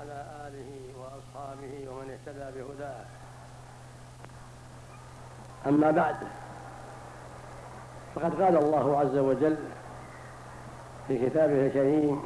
وعلى آله وأصحابه ومن اهتدى بهداه. أما بعد، فقد قال الله عز وجل في كتابه الكريم: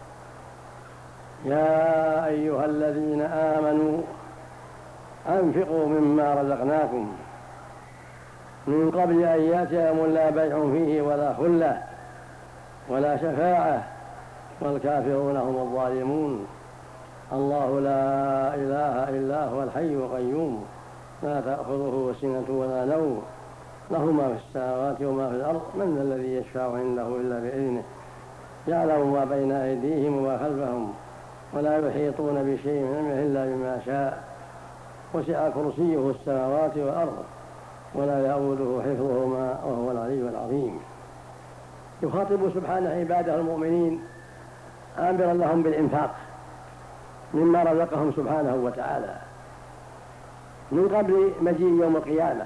يا أيها الذين آمنوا أنفقوا مما رزقناكم من قبل أن يأتي يوم لا بيع فيه ولا خلة ولا شفاعة والكافرون هم الظالمون. الله لا إله إلا هو الحي القيوم لا تأخذه سنة ولا نوم له ما في السماوات وما في الأرض من ذا الذي يشفع عنده إلا بإذنه يعلم ما بين أيديهم وما خلفهم ولا يحيطون بشيء من علمه إلا بما شاء وسع كرسيه السماوات والأرض ولا يؤوده حفظهما وهو العلي العظيم. يخاطب سبحانه عباده المؤمنين آمرا لهم بالإنفاق مما رزقهم سبحانه وتعالى من قبل مجيء يوم القيامة.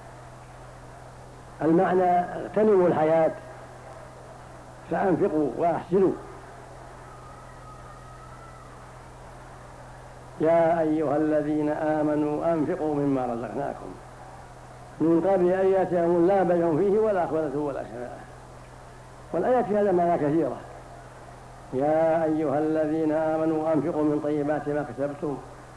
المعنى: اغتنموا الحياة فأنفقوا وأحسنوا. يا أيها الذين آمنوا أنفقوا مما رزقناكم من قبل أن يأتي يوم لا بيع فيه ولا خلة ولا شفاعة. والآيات في هذا معنى كثيرة. يا أيها الذين آمنوا أنفقوا من طيبات ما كسبتم.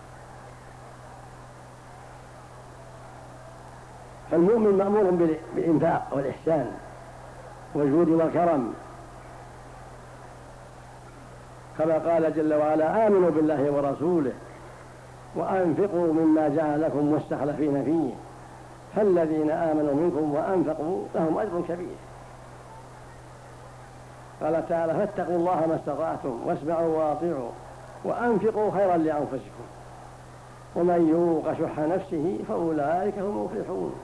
فالمؤمن مأمور بالإنفاق والإحسان والجود والكرم، كما قال جل وعلا: آمنوا بالله ورسوله وأنفقوا مما جعل لكم مستخلفين فيه فالذين آمنوا منكم وأنفقوا لهم أجر كبير. قال تعالى: فاتقوا الله ما استطعتم واسمعوا وأطيعوا وأنفقوا خيرا لأنفسكم ومن يوق شح نفسه فأولئك هم المفلحون.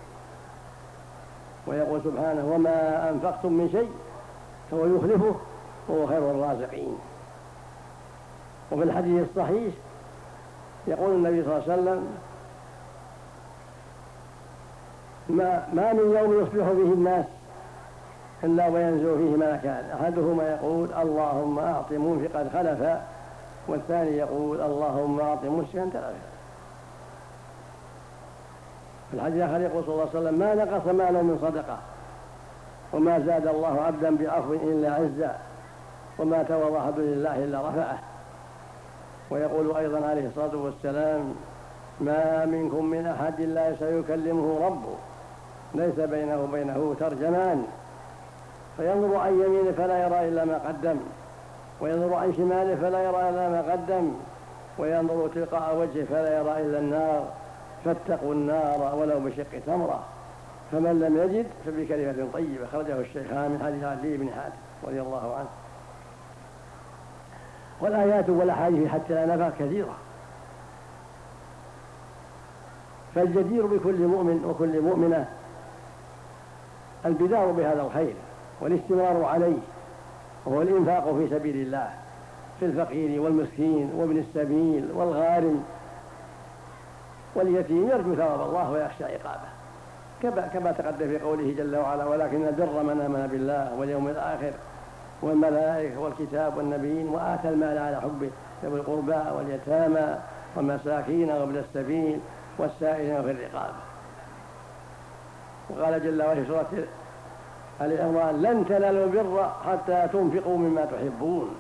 ويقول سبحانه: وما أنفقتم من شيء فهو يخلفه وهو خير الرازقين. وفي الحديث الصحيح يقول النبي صلى الله عليه وسلم: ما من يوم يصبح فيه الناس إلا وينزل فيه ملكان، أحدهما يقول: اللهم أعط منفقا خلفا، والثاني يقول: اللهم أعط ممسكا تلفا. في الحديث الآخر يقول صلى الله عليه وسلم: ما نقص مال من صدقة وما زاد الله عبدا بعفو إلا عزا وما تواضع عبد لله إلا رفعه. ويقول أيضا عليه الصلاة والسلام: ما منكم من أحد لا سيكلمه ربه ليس بينه وبينه ترجمان فينظر عن يمينه فلا يرى إلا ما قدم وينظر عن شماله فلا يرى إلا ما قدم وينظر تلقاء وجهه فلا يرى إلا النار فاتقوا النار ولو بشق تمرة فمن لم يجد فبكلمة طيبة. خرجه الشيخان من حديث علي بن حاتم رضي الله عنه. والآيات والأحاديث حتى لا نفع كثيرة، فالجدير بكل مؤمن وكل مؤمنة البدار بهذا الخير والاستمرار عليه، وهو الإنفاق في سبيل الله في الفقير والمسكين وابن السبيل والغارم واليتيم يرجو ثواب الله ويخشى عقابه، كما تقدم في قوله جل وعلا: ولكن البر من آمن بالله واليوم الآخر والملائكة والكتاب والنبيين وآتى المال على حبه ذوي القربى واليتامى والمساكين وابن السبيل والسائلين في الرقاب. وقال جل وعلا في سورة آل عمران: لن تنالوا البر حتى تنفقوا مما تحبون.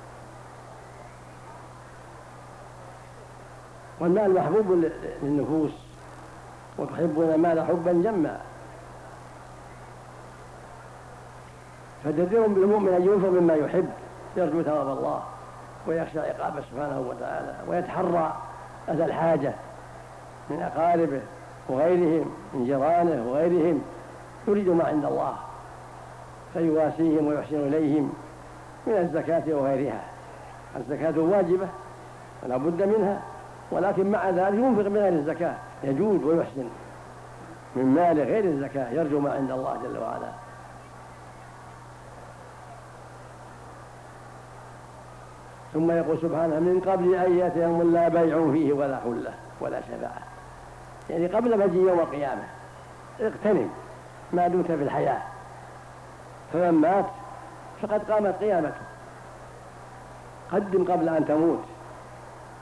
والمال محبوب للنفوس وتحبون المال حبا جما، فجدير بالمؤمن أن ينفق مما يحب يرجو ثواب الله ويخشى عقابه سبحانه وتعالى ويتحرى أذى الحاجة من أقاربه وغيرهم من جيرانه وغيرهم، يريد ما عند الله فيواسيهم ويحسن إليهم من الزكاة وغيرها. الزكاة واجبة ولا بد منها، ولكن مع ذلك ينفق من غير الزكاة، يجود ويحسن من مال غير الزكاة يرجو ما عند الله جل وعلا. ثم يقول سبحانه: من قبل أن يأتي يوم لا بيع فيه ولا خلة ولا شفاعة، يعني قبل مجيء يوم القيامة اغتنم ما دمت في الحياة، فمن مات فقد قامت قيامته. قدم قبل أن تموت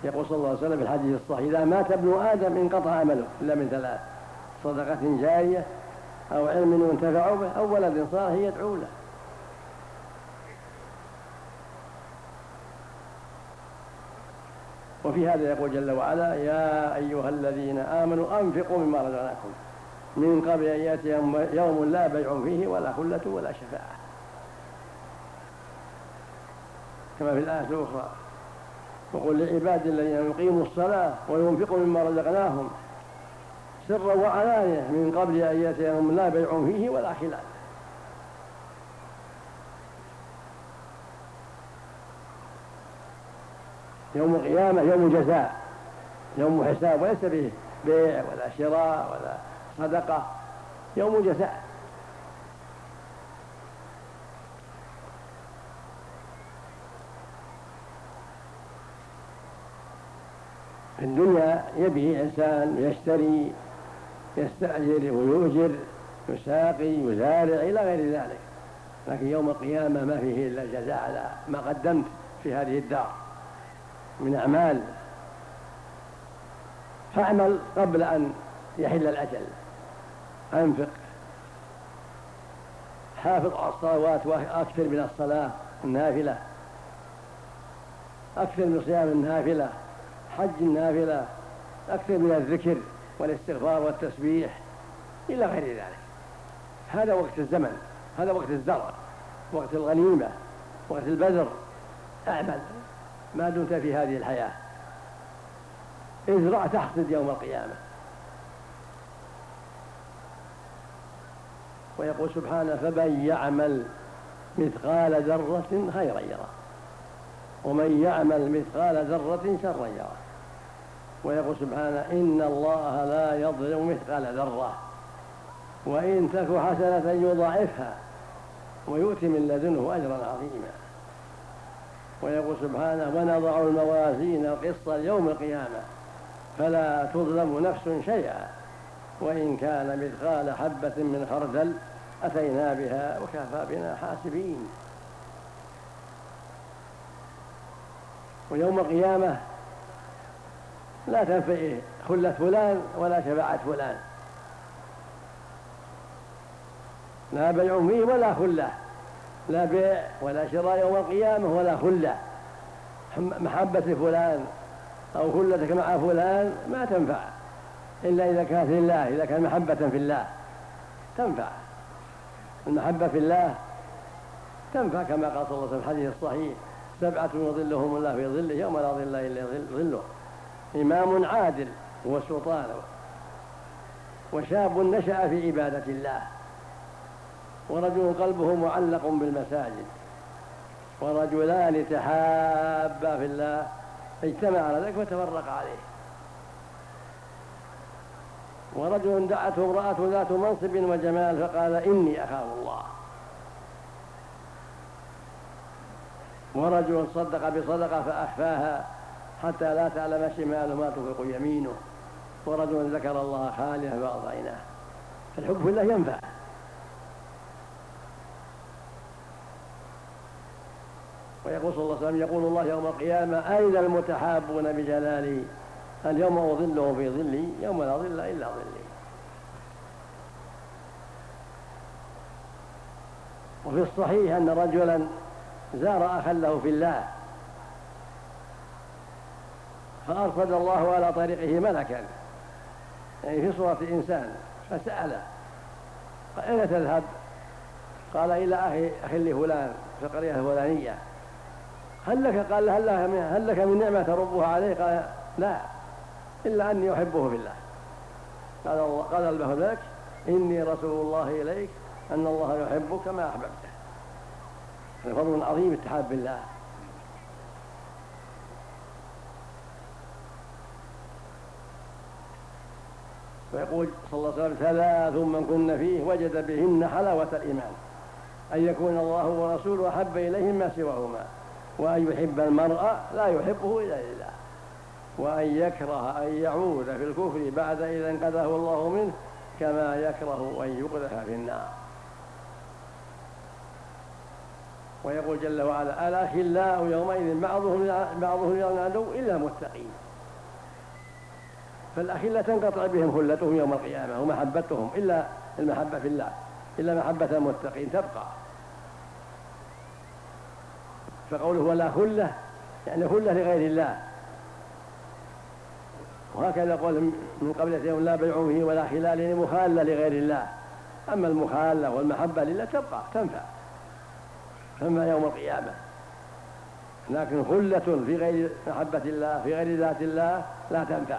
يقول صلى الله عليه وسلم في الحديث الصحيح: إذا مات ابن آدم انقطع عمله إلا من ثلاث: صدقة جارية، أو علم ينتفع به، أو ولد صالح يدعو له. وفي هذا يقول جل وعلا: يا أيها الذين آمنوا أنفقوا مما رزقناكم من قبل أن يأتي يوم لا بيع فيه ولا خلة ولا شفاعة، كما في الآية الأخرى: وقل لعبادي الذين يقيموا الصلاة وينفقوا مما رزقناهم سرا وعلانية من قبل أن يأتي يوم لا بيع فيه ولا خلال. يوم القيامة يوم جزاء، يوم حساب، وليس فيه بيع ولا شراء ولا صدقة، يوم جزاء. في الدنيا يبيع إنسان، يشتري، يستأجر ويؤجر، يساقي، يزارع، إلى غير ذلك. لكن يوم القيامة ما فيه إلا الجزاء على ما قدمت في هذه الدار من أعمال. فاعمل قبل أن يحل الأجل، أنفق، حافظ على الصلوات وأكثر من الصلاة النافلة، أكثر من صيام النافلة، حج النافلة، أكثر من الذكر والاستغفار والتسبيح، إلى غير ذلك. هذا وقت الزمن، هذا وقت الزرع، وقت الغنيمة، وقت البذر. اعمل ما دمت في هذه الحياة، ازرع تحصد يوم القيامة. ويقول سبحانه: فمن يعمل مثقال ذرة خيرا يره، ومن يعمل مثقال ذرة شرا يره. ويقول سبحانه: إن الله لا يظلم مثقال ذرة، وإن تك حسنة يضاعفها ويؤتي من لدنه أجرا عظيما. ويقول سبحانه: ونضع الموازين القسط ليوم القيامة فلا تظلم نفس شيئا وإن كان مثقال حبة من خردل أتينا بها وكفى بنا حاسبين. ويوم القيامة لا تنفع خلة فلان ولا شفاعة فلان، لا بيع فيه ولا خلة، لا بيع ولا شراء يوم القيامة ولا خلة. محبة فلان أو خلتك مع فلان ما تنفع إلا إذا كانت لله، إذا كان محبة في الله تنفع. المحبة في الله تنفع، كما قال صلى الله عليه وسلم في الحديث الصحيح: 7 يظلهم الله في ظله يوم لا ظل إلا ظله: إمام عادل هو السلطان، وشاب نشأ في عبادة الله، ورجل قلبه معلق بالمساجد، ورجلان تحابا في الله اجتمع على ذلك وتفرق عليه، ورجل دعته امرأة ذات منصب وجمال فقال: إني أخاف الله، ورجل صدق بصدقة فأخفاها حتى لا تعلم شماله ما تنفق يمينه، ورجل ذكر الله خاليا فأغضى عيناه. فالحب في الله ينفع. ويقول صلى الله عليه وسلم: يقول الله يوم القيامة: أين المتحابون بجلالي؟ اليوم أظلهم في ظلي يوم لا ظل إلا ظلي. وفي الصحيح أن رجلا زار أخا له في الله فأرصد الله على طريقه ملكا، يعني في صورة إنسان، فسأله: أين تذهب؟ قال: إلى أخي لفلان في القرية الفلانية. هل لك؟ قال: هل لك من نعمة تربها عليه؟ قال: لا، إلا أني أحبه في الله. قال الملك: إني رسول الله إليك أن الله يحبك كما أحببته. فضل عظيم التحاب بالله. ويقول صلى الله عليه وسلم: 3 من كن فيه وجد بهن حلاوة الإيمان: أن يكون الله ورسوله أحب إليه ما سواهما، وأن يحب المرء لا يحبه إلا لله، وأن يكره أن يعود في الكفر بعد إذا انقذه الله منه كما يكره أن يقذف في النار. ويقول جل وعلا: الأخلاء يومئذ بعضهم لبعض عدو إلا المتقين. فالأخلاء تنقطع بهم خلتهم يوم القيامة ومحبتهم إلا المحبة في الله، إلا محبة المتقين تبقى. فقوله ولا خلة يعني خلة لغير الله، وهكذا قول من قبل يوم لا بيع فيه ولا خلال يعني مخالة لغير الله. أما المخالة والمحبة لله تبقى تنفع يوم القيامة، لكن خلة في غير محبة الله في غير ذات الله لا تنفع،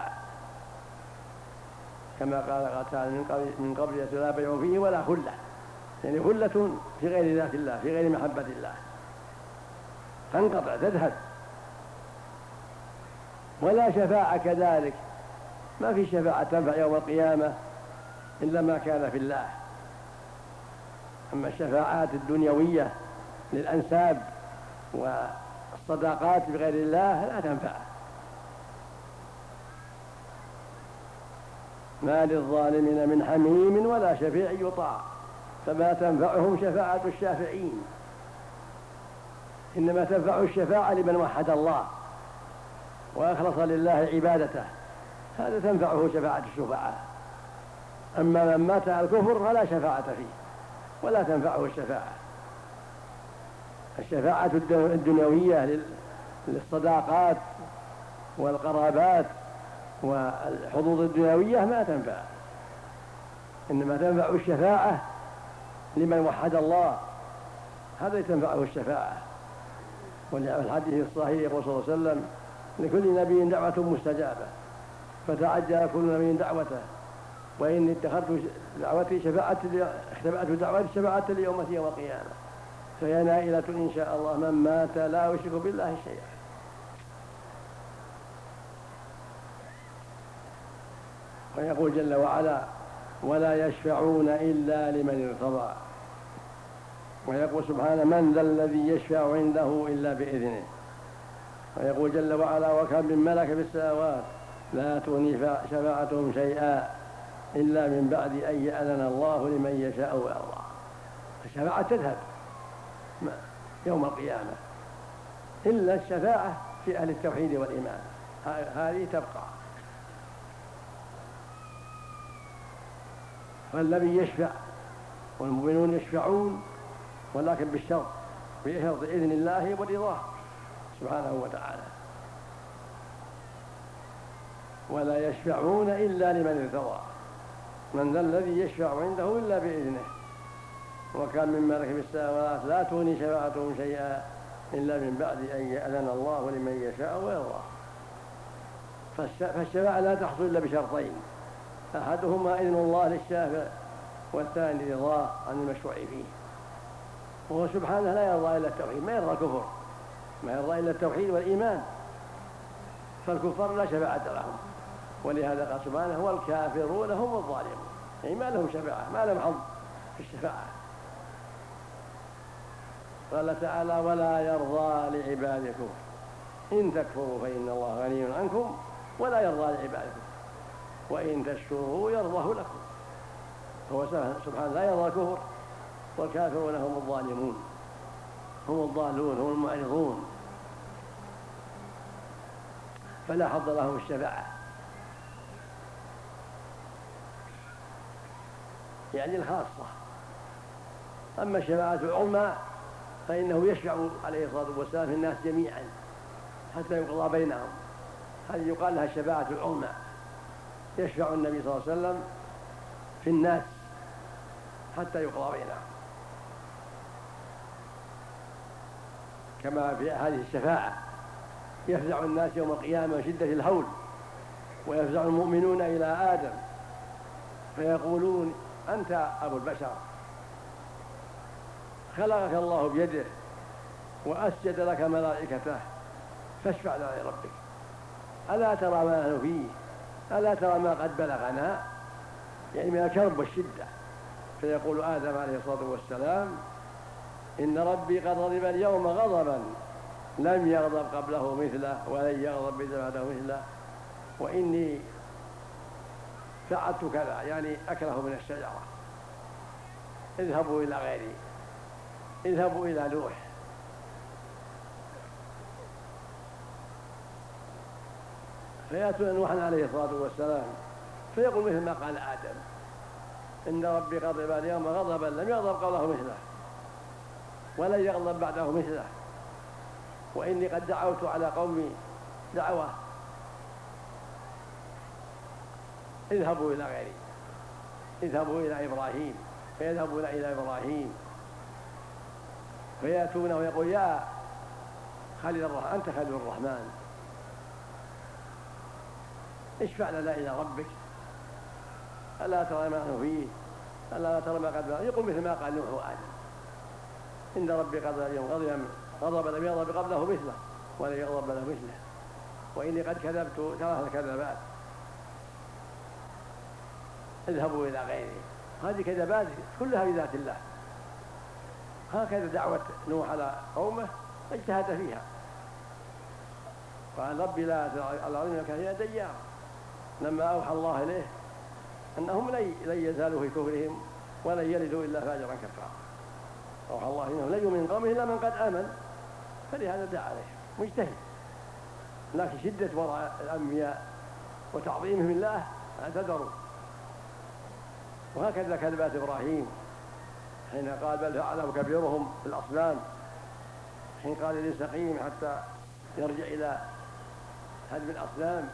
كما قال تعالى من قبل لا بيع فيه ولا خلة، يعني خلة في غير ذات الله في غير محبة الله تنقطع تذهب. ولا شفاعة كذلك، ما في شفاعة تنفع يوم القيامة إلا ما كان في الله. أما الشفاعات الدنيوية للأنساب والصداقات بغير الله لا تنفع. ما للظالمين من حميم ولا شفيع يطاع، فما تنفعهم شفاعة الشافعين، إنما تنفع الشفاعة لمن وحد الله وأخلص لله عبادته، هذا تنفعه شفاعة الشفعاء. أما من مات على الكفر فلا شفاعة فيه ولا تنفعه الشفاعة. الشفاعة الدنيوية للصداقات والقرابات والحظوظ الدنيوية ما تنفع، إنما تنفع الشفاعة لمن وحد الله، هذا تنفعه الشفاعة. والحديث الصحيح يقول صلى الله عليه وسلم: لكل نبي دعوة مستجابة فتعجل كل نبي دعوته، وإني اتخذت دعوتي اختبأت دعوتي شفاعة لأمتي يوم القيامة، فهي نائلة إن شاء الله من مات لا يشرك بالله شيئا. ويقول جل وعلا: ولا يشفعون إلا لمن ارتضى. ويقول سبحانه: من ذا الذي يشفع عنده إلا بإذنه. ويقول جل وعلا: وكم من ملك في السماوات لا تغني شفاعتهم شيئا إلا من بعد أن يأذن الله لمن يشاء ويرضى. الشفاعة تذهب يوم القيامة إلا الشفاعة في أهل التوحيد والإيمان، هذه تبقى. فالذي يشفع والمؤمنون يشفعون، ولكن بالشرط بشرط إذن الله ورضاه سبحانه وتعالى. ولا يشفعون إلا لمن ارتضى. من ذا الذي يشفع عنده إلا بإذنه. وكان من ملك في السماوات لا تغني شفاعتهم شيئا إلا من بعد أن يأذن الله لمن يشاء ويرضى. فالشفاعة لا تحصل إلا بشرطين: أحدهما إذن الله للشافع، والثاني رضاه عن المشروع فيه. وهو سبحانه لا يرضى إلا التوحيد، ما يرضى الكفر، ما يرضى إلا التوحيد والإيمان، فالكفار لا شفاعة لهم. ولهذا قال سبحانه: والكافرون هم الظالمون، يعني ما لهم شفاعة، ما لهم حظ في الشفاعة. قال تعالى: ولا يرضى لعبادكم إن تكفروا فإن الله غني عنكم ولا يرضى لعبادكم وإن تشكروا يرضه لكم. هو سبحانه لا يرضى الكفر، والكافرون هم الظالمون، هم الضالون، هم المعرضون، فلا حظ لهم الشفاعة، يعني الخاصة. أما الشفاعة العظمى فإنه يشفع عليه الصلاة والسلام في الناس جميعا حتى يقضى بينهم، هذه يقال لها الشفاعة العظمى. يشفع النبي صلى الله عليه وسلم في الناس حتى يقضى بينهم، كما في هذه الشفاعة يفزع الناس يوم القيامة من شدة الهول، ويفزع المؤمنون إلى آدم فيقولون: أنت أبو البشر، خلقك الله بيده وأسجد لك ملائكته، فاشفع لنا لربك، ألا ترى ما نحن فيه، ألا ترى ما قد بلغنا، يعني من الكرب والشدة. فيقول آدم عليه الصلاة والسلام: إن ربي قد غضب اليوم غضبا لم يغضب قبله مثله ولن يغضب بعده مثله، وإني فعلت كذا، يعني أكره من الشجرة، اذهبوا إلى غيري، اذهبوا إلى نوح فيأتون نوحا عليه الصلاة والسلام فيقول مثل ما قال آدم: إن ربي غضب اليوم غضبا لم يغضب قبله مثله ولن يغضب بعده مثله، وإني قد دعوت على قومي دعوة اذهبوا إلى غيري، اذهبوا إلى إبراهيم، فيذهبون إلى إبراهيم فيأتونه ويقول: يا خليل الرحمن، أنت خليل الرحمن، اشفع لنا إلى ربك، ألا ترى ما نحن فيه، ألا ترى ما قد يقول مثل ما قال نوح وآدم: إن ربي قضى اليوم غضب لم يغضب قبله مثله ولن يغضب له مثله، وإني قد كذبت 3 كذبات، اذهبوا إلى غيره. هذه كذبات كلها بذات الله. هكذا دعوة نوح على قومه اجتهد فيها، قال: ربي لا تذر على الأرض من الكافرين ديارا، لما أوحى الله إليه أنهم لن يزالوا في كفرهم ولن يلدوا إلا فاجرا كفارا. أوحى الله إنهم لن يؤمن من قومه إلا من قد آمن، فلهذا دعا عليه مجتهد. لكن شدة وراء الأنبياء وتعظيمهم الله اعتذروا. وهكذا كذبات إبراهيم حين قال: بل فعله كبيرهم في الأصنام، حين قال للسقيم حتى يرجع إلى هدم الأصنام،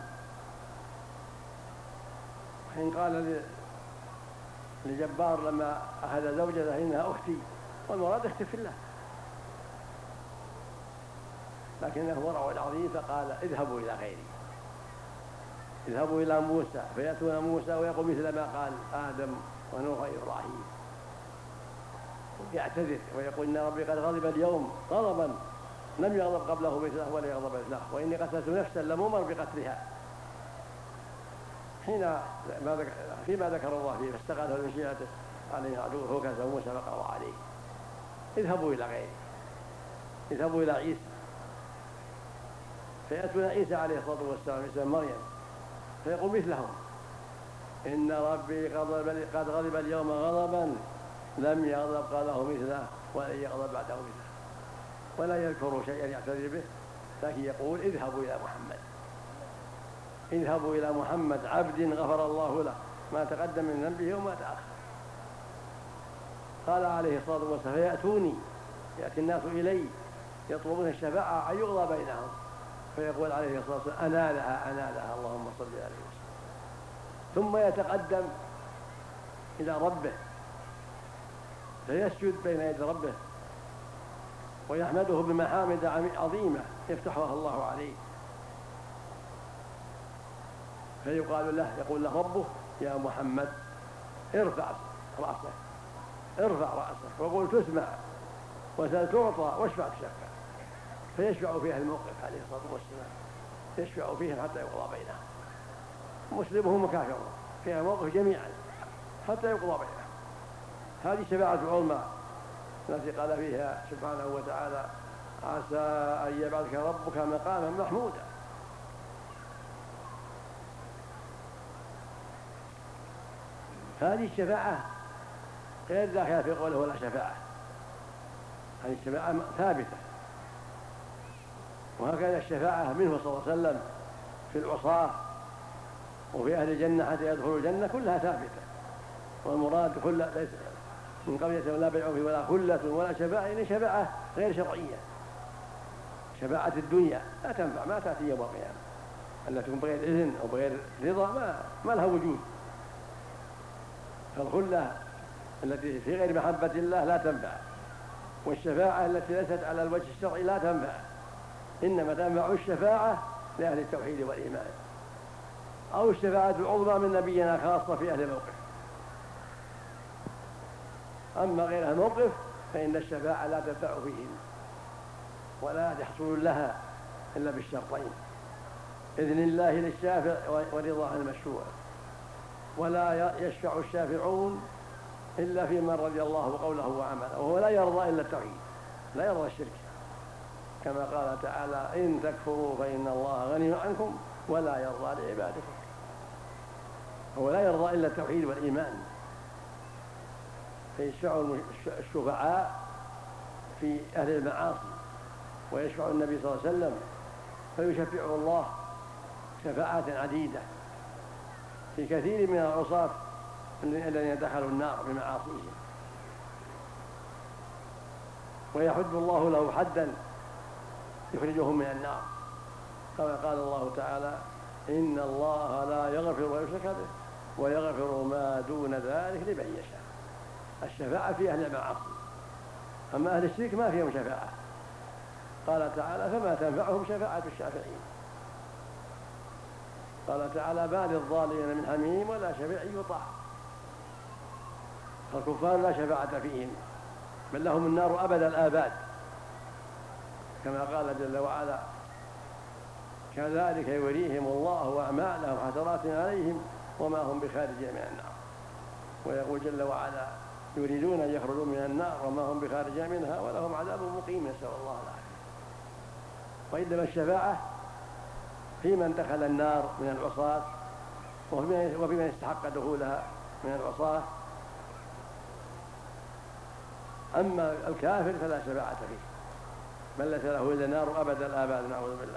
حين قال لجبار لما أخذ زوجته: إنها أختي، والمراد اختي في الله، لكنه ورع العظيم فقال: اذهبوا إلى غيري، اذهبوا إلى موسى. فيأتون موسى ويقول مثل ما قال آدم ونوح وإبراهيم، يعتذر ويقول: إن ربي قد غضب اليوم غضبا لم يغضب قبله مثله ولا يغضب مثله، وإني قتلت نفسا لم أمر بقتلها. فيما ذكر الله فيه فاستغاثه بمشيئته عليه عدوه فكسب موسى فقضى عليه. اذهبوا إلى غيره، اذهبوا إلى عيسى. فيأتون عيسى عليه الصلاة والسلام عيسى مريم فيقول مثلهم: إن ربي قد غضب اليوم غضبا لم يغضب قاله مثله ولن يغضب بعده مثله، ولا يذكر شيئا يعتذر به، لكن يقول: اذهبوا إلى محمد، اذهبوا إلى محمد عبد غفر الله له ما تقدم من ذنبه وما تأخر. قال عليه الصلاة والسلام: فيأتوني، يأتي الناس إلي يطلبون الشفاعة أن يقضى بينهم، فيقول عليه الصلاة والسلام: أنا لها أنا لها، اللهم صل عليه وسلم. ثم يتقدم إلى ربه فيسجد بين يدي ربه ويحمده بمحامد عظيمة يفتحها الله عليه، فيقال له، يقول له ربه: يا محمد ارفع رأسك، ارفع رأسك وقل تسمع وسل تعطى واشفع تشفع. فيشفع فيها الموقف عليه الصلاة والسلام، يشفع فيهم حتى يقضى بينهم، مسلمهم وكافرهم فيها موقف جميعا حتى يقضى بينهم. هذه شفاعة العظمى التي قال فيها سبحانه وتعالى: عسى أن يبعثك ربك مقاما محمودا. هذه الشفاعة غير داخلة في قوله ولا شفاعة، هذه الشفاعة ثابتة. وهكذا الشفاعة منه صلى الله عليه وسلم في العصاة وفي أهل الجنة حتى يدخلوا الجنة كلها ثابتة. والمراد ليس من قرية لا بيع فيه ولا خلة ولا شفاعة، إن شفاعة غير شرعية. شفاعة الدنيا لا تنفع، ما تأتي يوم القيامة، التي تكون بغير إذن أو بغير رضا ما لها وجود. فالخلة التي في غير محبة الله لا تنفع، والشفاعة التي ليست على الوجه الشرعي لا تنفع، إنما تنفع الشفاعة لأهل التوحيد والإيمان، أو الشفاعة العظمى من نبينا خاصة في أهل الموقف. أما غير الموقف فإن الشفاعة لا تنفع فيهم ولا يحصل لها إلا بالشرطين: إذن الله للشافع ورضاه المشفوع. ولا يشفع الشافعون إلا في من رضي الله قوله وعمله، وهو لا يرضى إلا التوحيد، لا يرضى الشرك، كما قال تعالى: إن تكفروا فإن الله غني عنكم ولا يرضى لعبادكم. هو لا يرضى إلا التوحيد والإيمان. فيشفع الشفعاء في أهل المعاصي، ويشفع النبي صلى الله عليه وسلم فيشفعه الله شفاعات عديدة في كثير من العصاة الذين دخلوا النار بمعاصيهم، ويحد الله له حدا يخرجهم من النار، كما قال الله تعالى: إن الله لا يغفر أن يشرك به ويغفر ما دون ذلك لمن يشاء. الشفاعة في أهل المعاصي، أما أهل الشرك ما فيهم شفاعة. قال تعالى: فما تنفعهم شفاعة الشافعين. قال تعالى: ما للظالمين من حميم ولا شفيع يطاع. فالكفار لا شفاعة فيهم، بل لهم النار أبد الآباد، كما قال جل وعلا: كذلك يريهم الله أعمالهم حسرات عليهم وما هم بخارجين من النار. ويقول جل وعلا: يريدون أن يخرجوا من النار وما هم بخارجين منها ولهم عذاب مقيم، نسأل الله العافية. وإنما الشفاعة في من دخل النار من العصاة وفي من استحق دخولها من العصاة. أما الكافر فلا شفاعة فيه، بل ليس له إلا نار أبد الآباد، نعوذ بالله.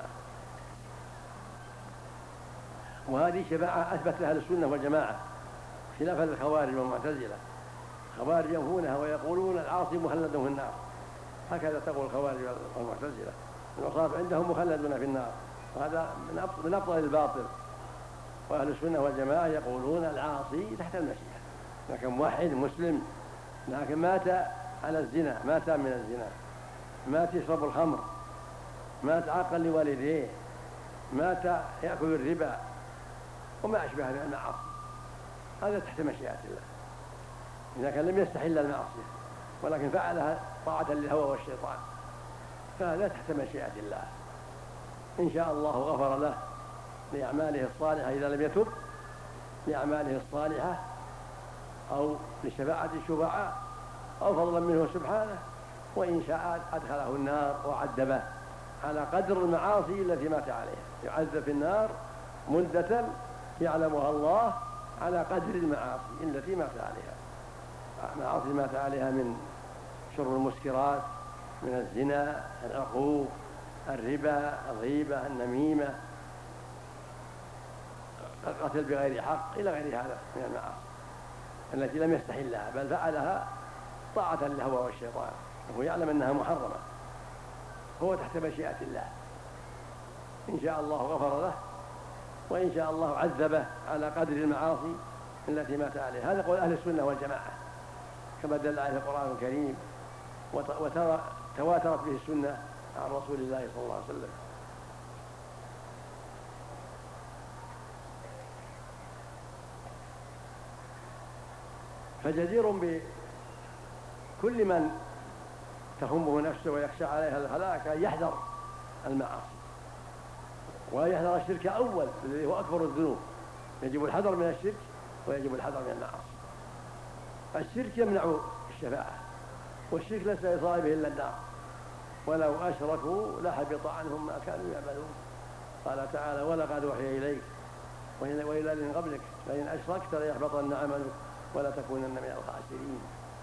وهذه شفاعة أثبتها أهل السنة والجماعة، خلافا للخوارج والمعتزلة. الخوارج ينفونها ويقولون العاصي مخلد في النار، هكذا تقول الخوارج والمعتزلة. العصاة عندهم مخلدون في النار، وهذا من أبطل الباطل. وأهل السنة والجماعة يقولون العاصي تحت المشيئة، لكن موحد مسلم لكن مات على الزنا، ما تاب من الزنا، مات يشرب الخمر، مات عاقا لوالديه، مات يأكل الربا وما أشبه من المعاصي، هذا تحت مشيئة الله. إذا كان لم يستحل المعصية ولكن فعلها طاعة للهوى والشيطان فهذا تحت مشيئة الله. إن شاء الله غفر له لأعماله الصالحة إذا لم يتب، لأعماله الصالحة أو لشفاعة الشفعاء أو فضلا منه سبحانه، وإن شاء أدخله النار وعذبه على قدر المعاصي التي مات عليها. يعذب في النار مدة يعلمها الله على قدر المعاصي التي مات عليها. معاصي مات عليها من شرب المسكرات، من الزنا، العقوق، الربا، الغيبة، النميمة، القتل بغير حق، إلى غير هذا من المعاصي التي لم يستحلها بل فعلها طاعة للهوى والشيطان، وهو يعلم أنها محرمة، هو تحت مشيئة الله. إن شاء الله غفر له، وإن شاء الله عذبه على قدر المعاصي التي مات عليها. هذا قول أهل السنة والجماعة كما دل عليه القرآن الكريم وتواترت به السنة عن رسول الله صلى الله عليه وسلم. فجدير بكل من تهمه نفسه ويخشى عليها الهلاك أن يحذر المعاصي ويحذر الشرك أول الذي هو أكبر الذنوب. يجب الحذر من الشرك ويجب الحذر من المعاصي. الشرك يمنع الشفاعة، والشرك ليس لصاحبه إلا النار، ولو أشركوا لحبط عنهم ما كانوا يعملون. قال تعالى: ولقد أوحي إليك وإلى الذين قبلك لئن أشركت ليحبطن عملك ولتكونن من الخاسرين.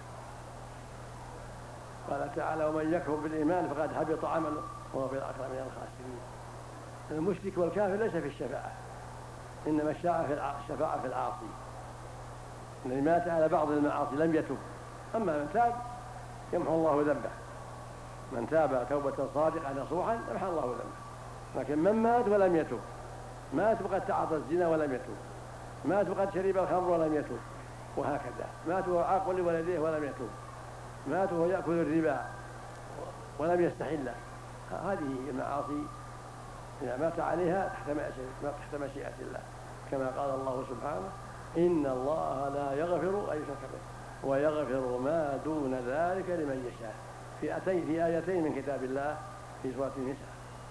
قال تعالى: ومن يكفر بالإيمان فقد حبط عمله وهو في الآخرة من الخاسرين. المشرك والكافر ليس في الشفاعة، إنما الشفاعة في العاصي الذي مات على بعض المعاصي لم يتب. أما من تاب يمحو الله ذنبه، من تاب توبة صادقة نصوحا يمحو الله ذنبه. لكن من مات ولم يتب، مات وقد تعاطى الزنا ولم يتب، مات وقد شرب الخمر ولم يتب، وهكذا مات وهو عاق لوالديه ولم يتب، مات وهو يأكل الربا ولم يستحل. هذه المعاصي إذا مات عليها تحت مشيئة الله، كما قال الله سبحانه: إن الله لا يغفر أن يشرك به ويغفر ما دون ذلك لمن يشاء، في آيتين من كتاب الله في سورة النساء.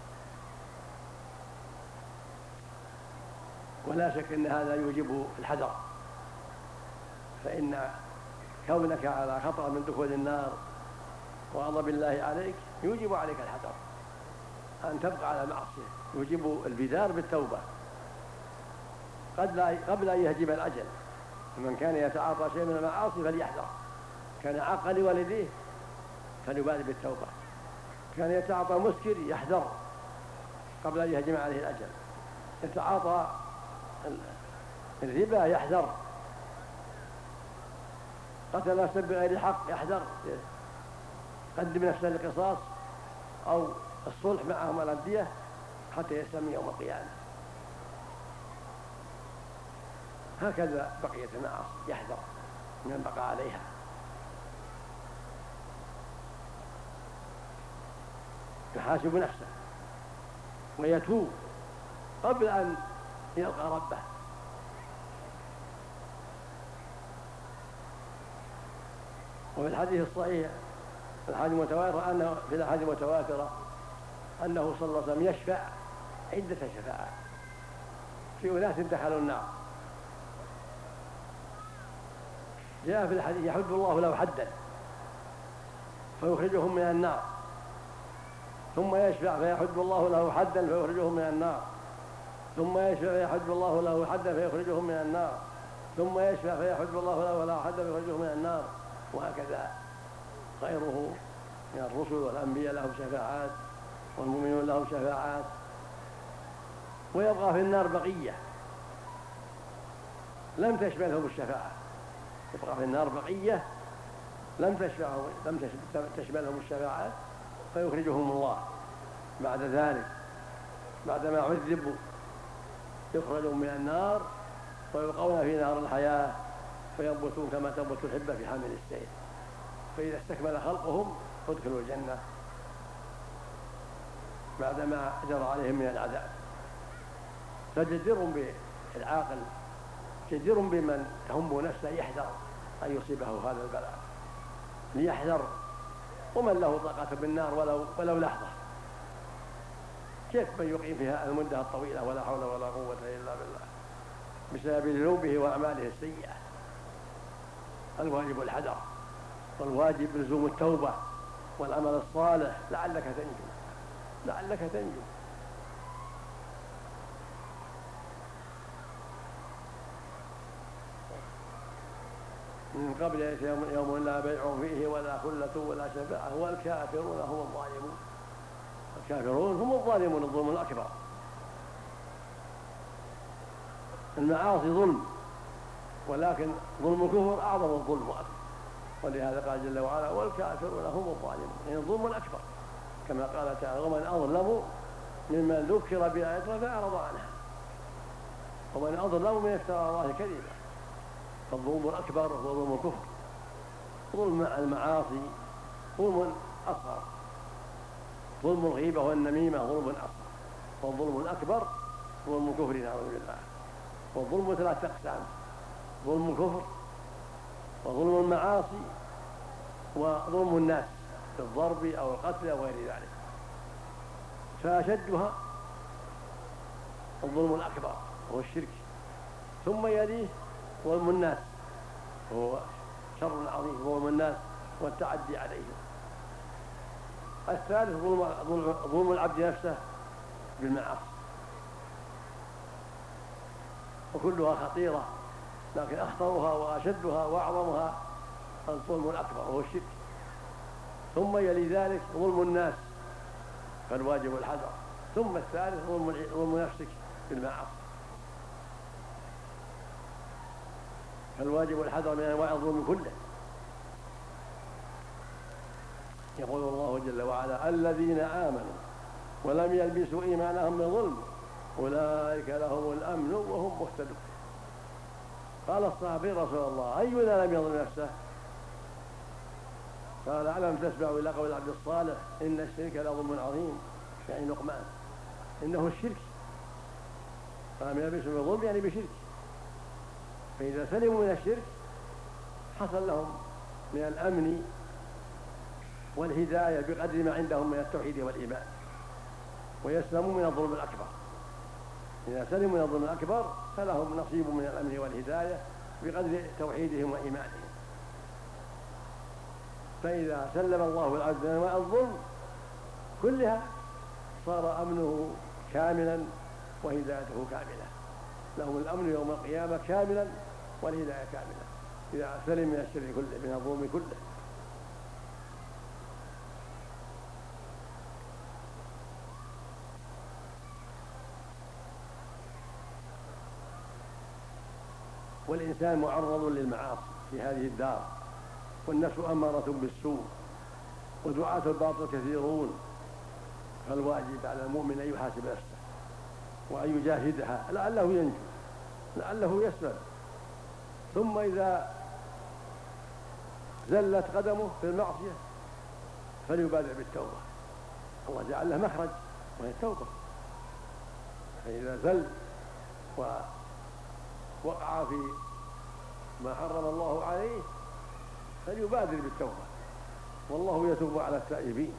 ولا شك أن هذا يوجب الحذر، فإن كونك على خطر من دخول النار وغضب الله عليك يوجب عليك الحذر أن تبقى على معصية، يوجب البدار بالتوبة قبل أن يهجم الأجل. فمن كان يتعاطى شيء من المعاصي فليحذر، كان عاقا لوالديه فليبادر بالتوبة، كان يتعاطى مسكر يحذر قبل أن يهجم عليه الأجل، يتعاطى الربا يحذر، قتل نفسا بغير حق يحذر، يقدم نفسه للقصاص أو الصلح معهم على الدية حتى يسلم يوم القيامة. هكذا بقية المعاصي يحذر من البقاء عليها. يحاسب نفسه ويتوب قبل أن يلقى ربه. وفي الحديث الصحيح الحديث المتواتر أنه في الأحاديث المتواترة أنه صلى الله عليه وسلم يشفع عدة شفاعات في أناس دخلوا النار. جاء في الحديث يحد الله له حدا فيخرجهم من النار، ثم يشفع فيحد الله له حدا فيخرجهم من النار، ثم يشفع فيحد الله له حدا فيخرجهم من النار، ثم يشفع فيحد الله له حدا فيخرجهم من النار. وهكذا غيره من الرسل والأنبياء لهم شفاعات والمؤمنون لهم شفاعات. ويبقى في النار بقية لم تشملهم الشفاعة، يبقى في النار بقية لم تشملهم الشفاعة فيخرجهم الله بعد ذلك بعدما عذبوا، يخرجون من النار ويلقون في نار الحياة فينبتون كما تنبت الحبة في حامل السيل. فإذا استكمل خلقهم ادخلوا الجنة بعدما جرى عليهم من العذاب. فجدير بالعاقل جدير بمن تهم نفسه يحذر أن يصيبه هذا البلاء، ليحذر. ومن له طاقة بالنار ولو لحظة، كيف من يقيم فيها المدة الطويلة ولا حول ولا قوة إلا بالله بسبب ذنوبه وأعماله السيئة؟ الواجب الحذر، والواجب لزوم التوبة والعمل الصالح لعلك تنجو. من قبل يوم لا بيع فيه ولا خلة ولا شفاعة والكافرون هم الظالمون. الكافرون هم الظالمون الظلم الأكبر. المعاصي ظلم، ولكن ظلم الكفر أعظم الظلم وأكبر، ولهذا قال جل وعلا والكافرون هم الظالمون، يعني الظلم الأكبر، كما قال تعالى ومن أظلم ممن ذكر بآياتنا فأعرض عنها ومن أظلم من افترى على الله كذبا. فالظلم الأكبر هو ظلم الكفر. ظلم المعاصي ظلم أصغر، ظلم الغيبة والنميمة ظلم أصغر، والظلم الأكبر ظلم الكفر نعوذ بالله. والظلم 3 أقسام: ظلم الكفر وظلم المعاصي وظلم الناس بالضرب أو القتل أو غير ذلك. فأشدها الظلم الأكبر وهو الشرك، ثم يليه ظلم الناس وهو شر عظيم، ظلم الناس والتعدي عليهم. الثالث ظلم العبد نفسه بالمعاصي، وكلها خطيرة، لكن أخطرها وأشدها وأعظمها الظلم الأكبر وهو الشرك. ثم يلي ذلك ظلم الناس فالواجب الحذر. ثم الثالث ظلم نفسك بالمعاصي، فالواجب الحذر من أنواع الظلم كله. يقول الله جل وعلا الذين آمنوا ولم يلبسوا إيمانهم بظلم أولئك لهم الأمن وهم مهتدون. قال الصحابي رسول الله أينا لم يظلم نفسه؟ قال ألم تسمعوا إلى قول العبد الصالح إن الشرك لظلم عظيم، يعني لقمان إنه الشرك، فلم يلبسوا بظلم يعني بشرك. فإذا سلموا من الشرك حصل لهم من الأمن والهداية بقدر ما عندهم من التوحيد والإيمان، ويسلموا من الظلم الأكبر. إذا سلموا من الظلم الأكبر فلهم نصيب من الأمن والهداية بقدر توحيدهم وإيمانهم. فإذا سلم الله العبد من أنواع الظلم كلها صار أمنه كاملا وهدايته كاملة، لهم الأمن يوم القيامة كاملا والهداية كاملة إذا سلم من الشر كله من الظلم كله. والإنسان معرض للمعاصي في هذه الدار، والنفس أمارة بالسوء، ودعاة الباطل كثيرون، فالواجب على المؤمن أن يحاسب نفسه وأن يجاهدها لعله ينجو، لعله يسلم. ثم إذا زلت قدمه في المعصية فليبادر بالتوبة، الله جعل له مخرج وهي التوبة. فإذا زل ووقع في ما حرم الله عليه فليبادر بالتوبة، والله يتوب على التائبين.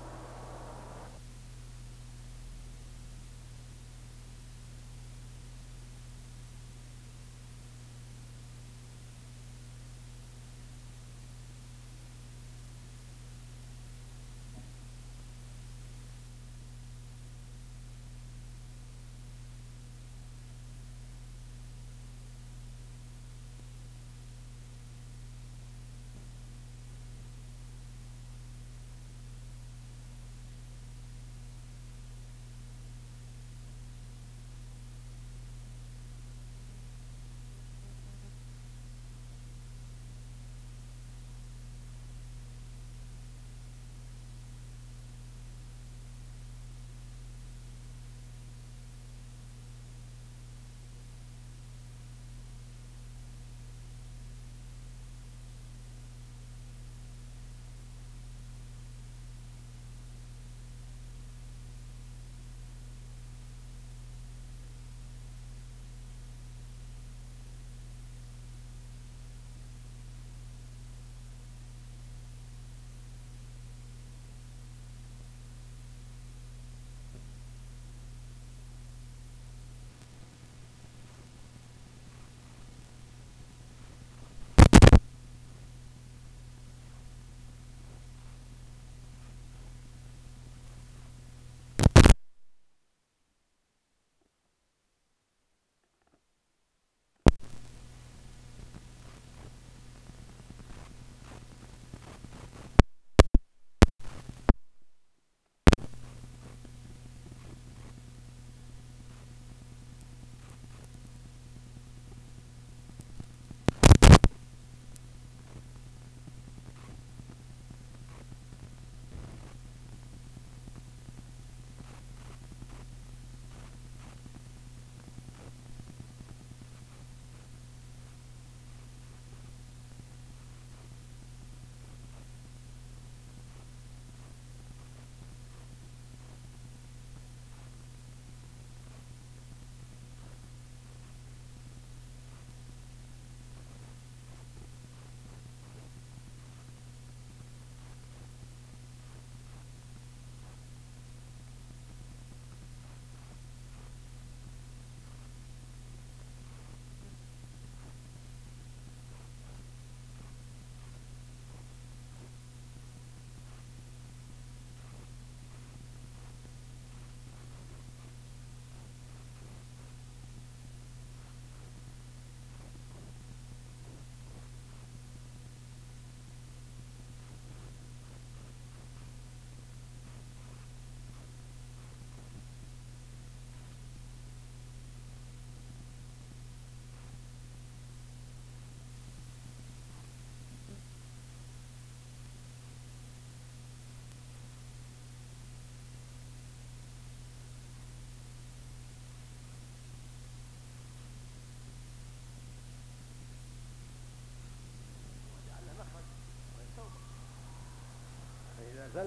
زل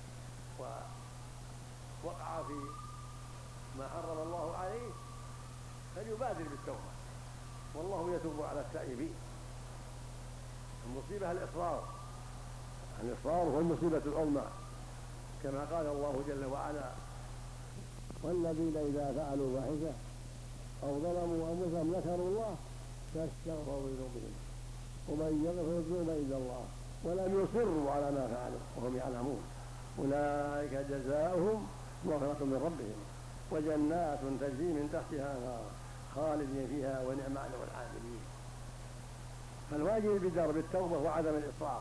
ووقع في ما حرم الله عليه فليبادر بالتوبة، والله يتوب على التائبين. المصيبة الإصرار هو المصيبة العظمى، كما قال الله جل وعلا: والذين إذا فعلوا فاحشة أو ظلموا أنفسهم ذكروا الله فاستغفروا لذنوبهم ومن يغفر الذنوب إلا الله ولم يصروا على ما فعلوا وهم يعلمون أولئك جزاؤهم مغفرة من ربهم وجنات تجري من تحتها الأنهار خالدين فيها ونعم أجر العاملين. فالواجب البدار بالتوبة وعدم الإصرار،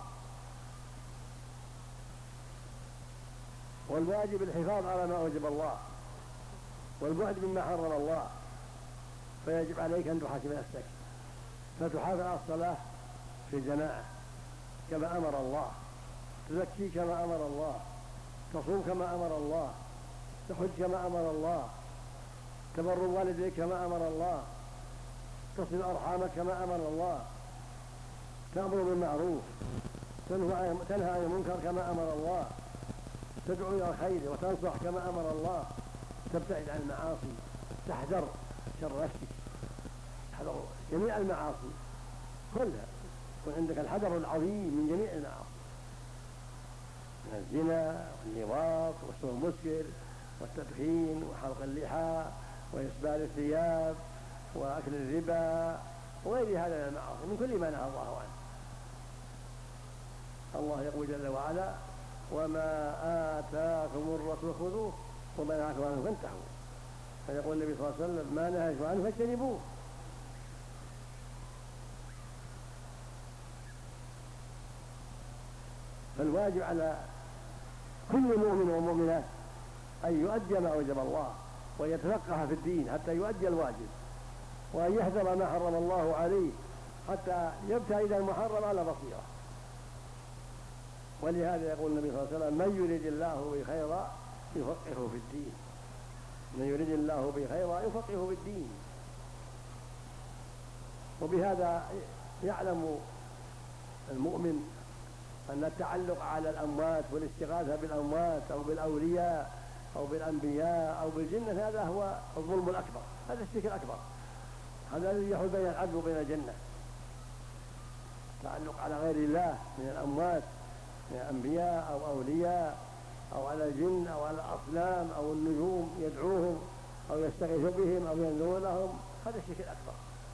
والواجب الحفاظ على ما أوجب الله والبعد مما حرم الله، فيجب عليك أن تحاسب نفسك فتحافظ على الصلاة في الجماعة كما أمر الله، تزكي كما أمر الله، تصوم كما أمر الله، تحج كما أمر الله، تبر والديك كما أمر الله، تصل أرحامك كما أمر الله، تأمر بالمعروف، تنهى عن المنكر كما أمر الله، تدعو إلى الخير وتنصح كما أمر الله، تبتعد عن المعاصي، تحذر شر نفسك، تحذر جميع المعاصي كلها، يكون عندك الحذر العظيم من جميع المعاصي، من الزنا واللواط وشرب المسكر والتدخين وحلق اللحى وإسبال الثياب وأكل الربا وغير هذا من المعاصي، من كل ما نهى الله عنه. الله يقول جل وعلا: وما آتاكم الرسول خذوه وما نهاكم عنه فانتهوا. فيقول النبي صلى الله عليه وسلم: ما نهاكم عنه فاجتنبوه. فالواجب على كل مؤمن ومؤمنة أن يؤدي ما أوجب الله ويتفقه في الدين حتى يؤدي الواجب، وأن يحذر ما حرم الله عليه حتى يبتعد المحرم على بصيرة. ولهذا يقول النبي صلى الله عليه وسلم: من يريد الله به خيرا يفقهه في الدين، من يريد الله به خيرا يفقهه في الدين. وبهذا يعلم المؤمن أن التعلق على الأموات والاستغاثة بالأموات أو بالأولياء أو بالأنبياء أو بالجنة هذا هو الظلم الأكبر، هذا الشرك الأكبر، هذا الذي يحول بين العبد وبين الجنة. التعلق على غير الله من الأموات من الأنبياء أو أولياء أو على الجن أو على الأصنام أو النجوم يدعوهم أو يستغيث بهم أو ينذر لهم، هذا الشرك الأكبر.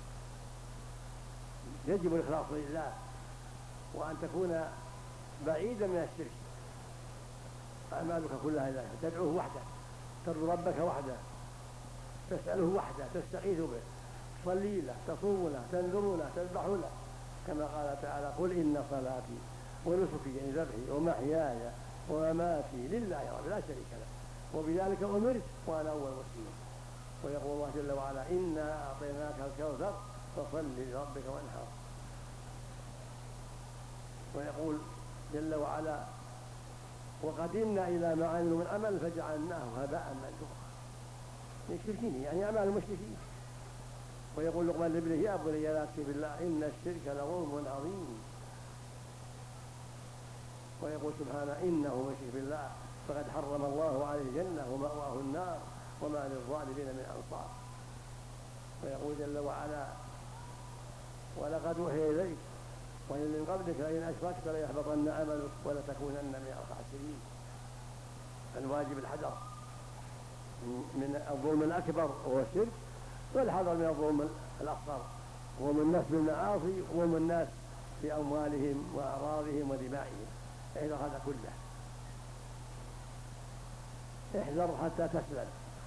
يجب الإخلاص لله وأن تكون بعيدا من الشرك، أعمالك كلها لله، تدعوه وحده، ترجو ربك وحده، تسأله وحده، تستغيث به، تصلي له، تصوم له، تنذر له، تذبح له، كما قال تعالى: قل إن صلاتي ونسكي يعني ذبحي ومحياي ومماتي لله رب لا شريك له وبذلك أمرت وأنا أول مسلم. ويقول الله جل وعلا: إنا أعطيناك الكوثر فصل لربك وانحر. ويقول جل وعلا: وقدمنا إلى ما عملوا من عمل فجعلناه هباء منثورا. مشركين يعني أعمال المشركين. ويقول لقمان لابنه: يا بني لا تشرك بالله إن الشرك لظلم عظيم. ويقول سبحانه: إنه من يشرك بالله فقد حرم الله عليه الجنة ومأواه النار وما للظالمين من أنصار. ويقول جل وعلا: ولقد أوحي إليك وإن من قبلك لئن أشركت ليحبطن عملك ولتكونن من الخاسرين. الواجب الحذر من الظلم الأكبر وهو الشرك، والحذر من الظلم الأصغر وظلم الناس بالمعاصي وظلم الناس في أموالهم وأعراضهم ودمائهم. احذر هذا كله، احذر حتى تسلم.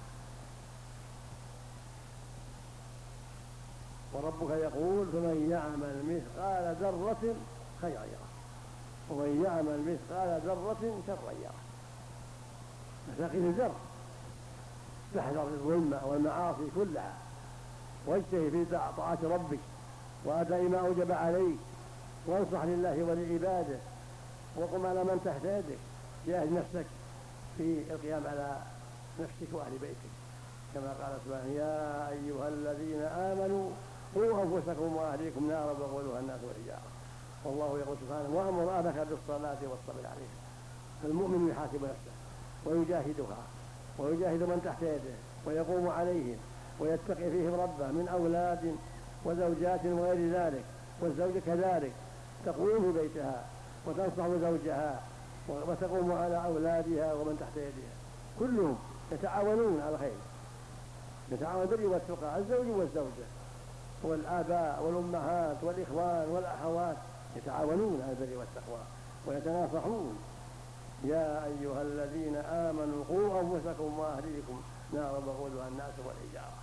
وربك يقول: فمن يعمل مثقال ذرة خيرا يره ومن يعمل مثقال ذرة شرا يره. مساكين الذر، تحذر الظلم والمعاصي كلها، واجتهد في طاعة ربك وأداء ما أوجب عليك، وانصح لله ولعباده، وقم على من تحت يدك، جاهد نفسك في القيام على نفسك وأهل بيتك، كما قال سبحانه: يا أيها الذين آمنوا قوا أنفسكم وأهليكم نارا وقودها الناس والحجارة. والله يقول سبحانه: وأمر أهلك بالصلاة واصطبر عليها. فالمؤمن يحاسب نفسه ويجاهدها ويجاهد من تحت يده ويقوم عليهم ويتقي فيهم ربه من أولاد وزوجات وغير ذلك. والزوجة كذلك تقوم في بيتها وتنصح زوجها وتقوم على أولادها ومن تحت يدها، كلهم يتعاونون على الخير، يتعاون البر والتقى، الزوج والزوجة والآباء والأمهات والإخوان والأخوات يتعاونون على البر والتقوى ويتناصحون. يا أيها الذين آمنوا قوا أنفسكم وأهليكم نارا وقودها الناس والحجارة.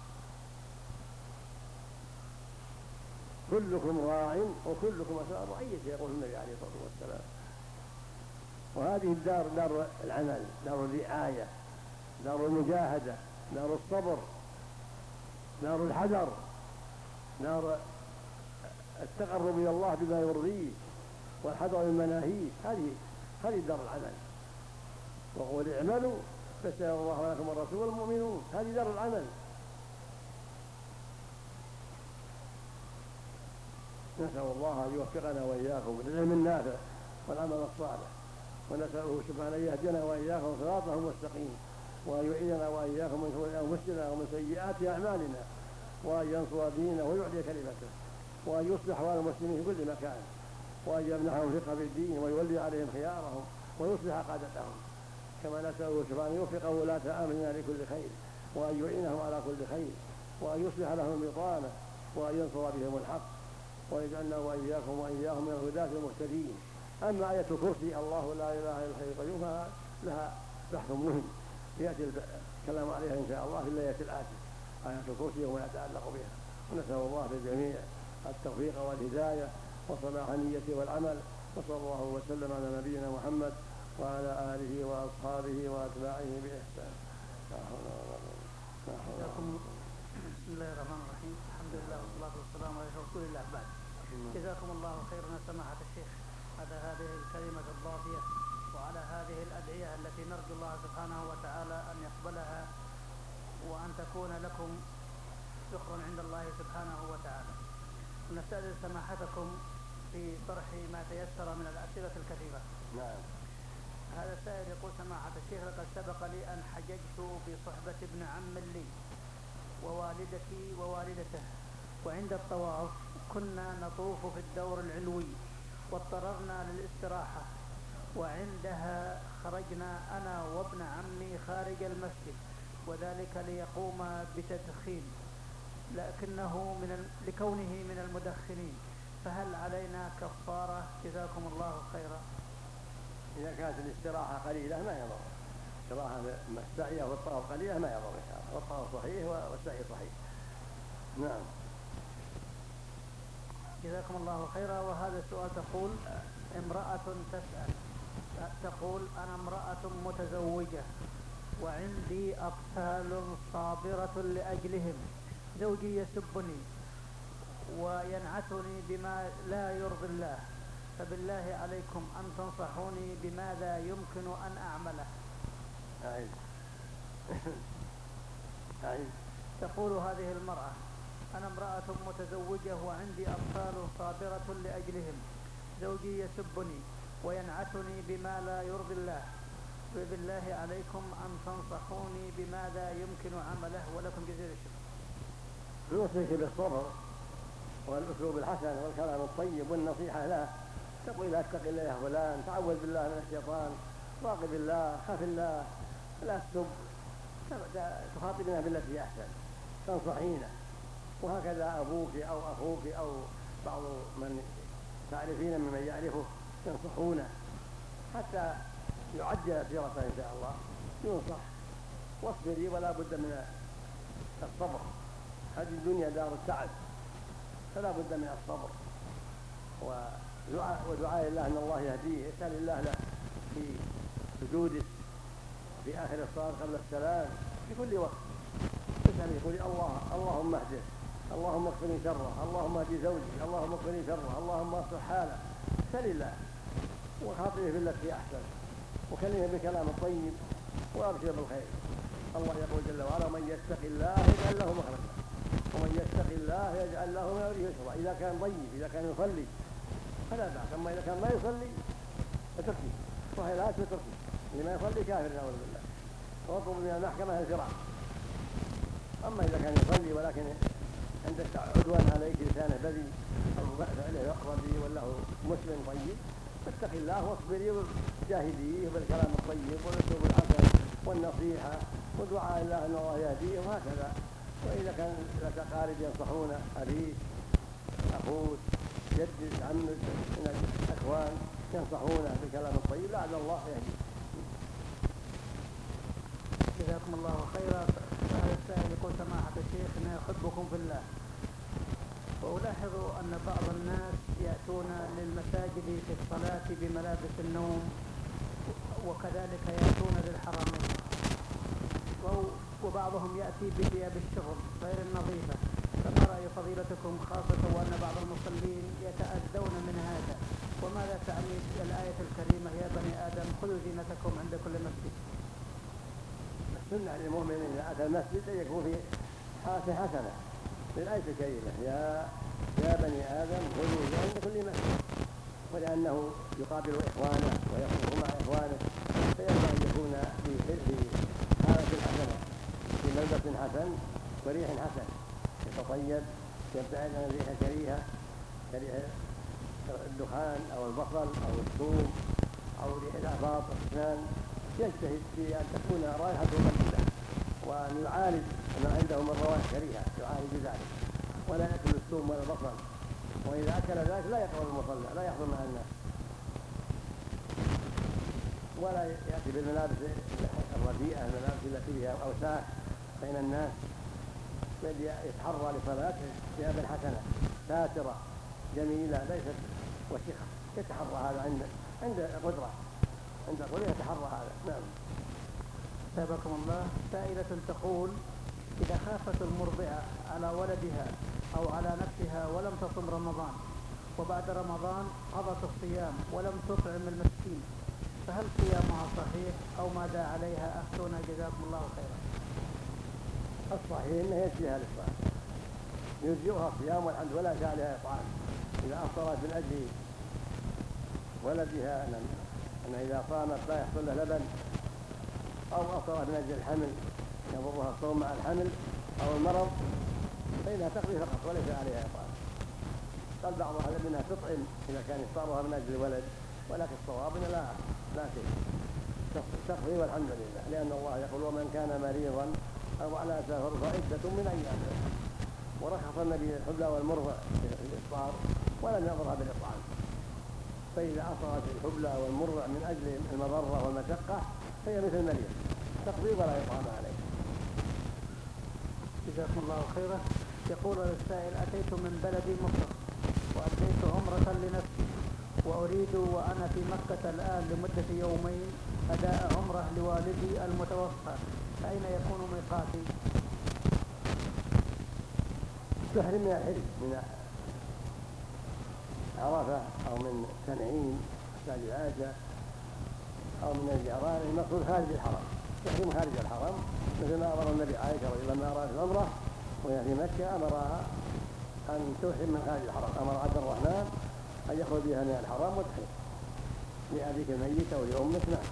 كلكم راع وكلكم مسؤول عن رعيته، يقول النبي عليه الصلاة والسلام. وهذه الدار دار العمل، دار الرعاية، دار المجاهدة، دار الصبر، دار الحذر، دار التقرب إلى الله بما يرضيه والحذر من مناهيه، هذه دار العمل. وقول اعملوا فسيرى الله لكم الرسول والمؤمنون، هذه دار العمل. نسأل الله أن يوفقنا وإياكم للعلم النافع والعمل الصالح، ونسأله سبحانه أن يهدينا وإياكم صراطه المستقيم، وأن يعيننا وإياكم من شرور أنفسنا ومن سيئات أعمالنا، وأن ينصر دينه ويعلي كلمته، وأن يصلح أحوال المسلمين في كل مكان، وأن يمنحهم فقه في الدين ويولي عليهم خيارهم ويصلح قادتهم. كما نسأله سبحانه أن يوفق ولاة أمرنا لكل خير، وأن يعينهم على كل خير، وأن يصلح لهم البطانة، وأن ينصر بهم الحق، ويجعلنا وإياكم وإياهم من الهداة المهتدين. أما آية الكرسي الله لا إله إلا الحي القيوم لها بحث مهم يأتي الكلام عليها إن شاء الله في الليلة الآتية، آية الكرسي وما يتعلق بها. ونسأل الله للجميع التوفيق والهداية وصلاح النية والعمل، وصلى الله وسلم على نبينا محمد وعلى آله وأصحابه وأتباعه بإحسان. بسم الله الرحمن الرحيم، الحمد لله والصلاة والسلام على رسول الله. بعد، جزاكم الله خيرا سماحة الشيخ على هذه الكلمة الضافية وعلى هذه الأدعية التي نرجو الله سبحانه وتعالى أن يقبلها وأن تكون لكم شكرا عند الله سبحانه وتعالى. ونستأذن سماحتكم في طرح ما تيسر من الأسئلة الكثيرة. نعم. هذا السائل يقول: سماحة الشيخ، لقد سبق لي أن حججت بصحبة ابن عم لي ووالدتي ووالدته، وعند الطواف كنا نطوف في الدور العلوي واضطررنا للاستراحة، وعندها خرجنا أنا وابن عمي خارج المسجد، وذلك ليقوم بتدخين لكونه من المدخنين، فهل علينا كفارة؟ جزاكم الله خيرا. إذا كانت الاستراحة قليلة ما يضر، استراحة السعي والطواف قليلة ما يضر إن شاء الله، والطواف صحيح والسعي صحيح. نعم. جزاكم الله خيرا. وهذا السؤال تقول امرأة تسأل، تقول: أنا امرأة متزوجة وعندي أطفال صابرة لأجلهم، زوجي يسبني وينعتني بما لا يرضي الله، فبالله عليكم أن تنصحوني بماذا يمكن أن أعمله. تقول هذه المرأة: أنا امرأة متزوجة وعندي أطفال صابرة لأجلهم، زوجي يسبني وينعتني بما لا يرضي الله، فبالله عليكم أن تنصحوني بماذا يمكن عمله، ولكم جزيل الشكر. يوصيك بالصبر والأسلوب الحسن والكلام الطيب والنصيحة له. تقول: لا اتق الله يا فلان، تعوذ بالله من الشيطان، راقب الله، خاف الله، لا تسب، تخاطبنا بالتي أحسن، تنصحينه. وهكذا أبوك أو أخوك أو بعض من تعرفين ممن يعرفه ينصحونه حتى يعجل سيرته إن شاء الله. ينصح: واصبري ولا بد من الصبر، هذه الدنيا دار التعب، فلا بد من الصبر ودعاء الله أن الله يهديه. اسأل الله له في سجودك في آخر الصلاة قبل السلام في كل وقت، اسأل يقول: اللهم اهده، اللهم اكفني شره، اللهم اهدي زوجي، اللهم اكفني شره، اللهم اصلح حاله. سل الله وخاطبه بالتي احسن، وكلمه بالكلام الطيب، وابشر بالخير. الله يقول جل وعلا: من يتق الله يجعل له مخرجا، ومن يتق الله يجعل له من امره يسرا. اذا كان طيب، اذا كان يصلي فلا باس، اما اذا كان ما يصلي فتركي، وهي لا تتركي، اللي ما يصلي كافر نعوذ بالله، واطلب من المحكمه الفراق. اما اذا كان يصلي ولكن عندك عدوان عليك، لسانه بذي او فعله ردي وله مسلم طيب، فاتق الله واصبري وجاهديه بالكلام الطيب والاسلوب الحسن والنصيحه ودعاء الله ان الله يهديه، وهكذا. واذا كان لك اقارب ينصحون، ابيك، اخوك، جدك، عمك من الاخوان ينصحونه بالكلام الطيب، لعل الله يهديه. جزاكم الله خيرا. هذا السائل يقول: سماحة الشيخ، أنا أحبكم في الله، وألاحظ أن بعض الناس يأتون للمساجد في الصلاة بملابس النوم، وكذلك يأتون للحرمين، وبعضهم يأتي بثياب الشغل غير النظيفة، فما رأي فضيلتكم خاصة وأن بعض المصلين يتأذون من هذا؟ وماذا تعني الآية الكريمة يا بني آدم خذوا زينتكم عند كل مسجد؟ السنة للمؤمن إذا أتى المسجد أن يكون في حالة حسنة للآية الكريمة يا بني آدم خذوا زينتكم عند كل مسجد، ولأنه يقابل إخوانه ويخرج مع إخوانه فينبغي أن يكون في حالة حسنة في ملبس حسن وريح حسن، يتطيب يبتعد عن الريح الكريهة كريح الدخان أو البصل أو الثوم أو ريح الأباط والأسنان، يجتهد في أن تكون رائحته طيبة وأن يعالج ما عنده من روائح كريهة يعالج ذلك، ولا يأكل الثوم ولا البصل، وإذا أكل ذلك لا يقرب المصلى لا يحضر مع الناس، ولا يأتي بالملابس الرديئة الملابس التي فيها أوساخ بين الناس، بل يتحرى لصلاته ثيابا حسنة ساترة جميلة ليست وسخة، يتحرى هذا عند القدرة يتحرى هذا. نعم. سابقكم الله. سائلة تقول إذا خافت المرضعة على ولدها أو على نفسها ولم تصم رمضان وبعد رمضان قضت الصيام ولم تطعم المسكين، فهل صيامها صحيح أو ماذا عليها؟ أفتونا جزاكم الله خيرا. الصحيح أنها يجزيها للصيام، يجزئها الصيام والحمد ولا شاء لها إطعام إذا أفطرت من أجل ولدها، أن إذا صامت لا يحصل له لبن، أو أفطرت من أجل الحمل يضرها الصوم مع الحمل أو المرض فإنها تقضي فقط وليس عليها إطعام. قال بعض أهل العلم أنها تطعم إذا كان إفطارها من أجل الولد، ولكن الصواب أن لا شيء، تقضي والحمد لله، لأن الله يقول ومن كان مريضا أو على سفر فعدة من أيام، ورخص النبي الحبلى والمرضع في الإفطار ولم يأمرها بالإطعام، فإذا أفطرت الحبلى والمرضع من أجل المضرة والمشقة فهي مثل المريض تقضي ولا يطعم عليه. جزاكم الله خيرا. يقول السائل أتيت من بلدي مصر وأديت عمرة لنفسي وأريد وأنا في مكة الآن لمدة يومين أداء عمرة لوالدي المتوفى، فأين يكون ميقاتي؟ تحرم من الحج من عرفة أو من تنعيم مساجد عائشة أو من الجعران، المقصود خارج الحرم، تحرم خارج الحرم، مثل ما أمر النبي عائشة رضي الله عنها لما أراد العمرة وهي في مكة أمرها أن تحرم من خارج الحرم، أمر عبد الرحمن أن يخرج بها من الحرم وتحرم لأبيك الميت أو لأمك. نعم.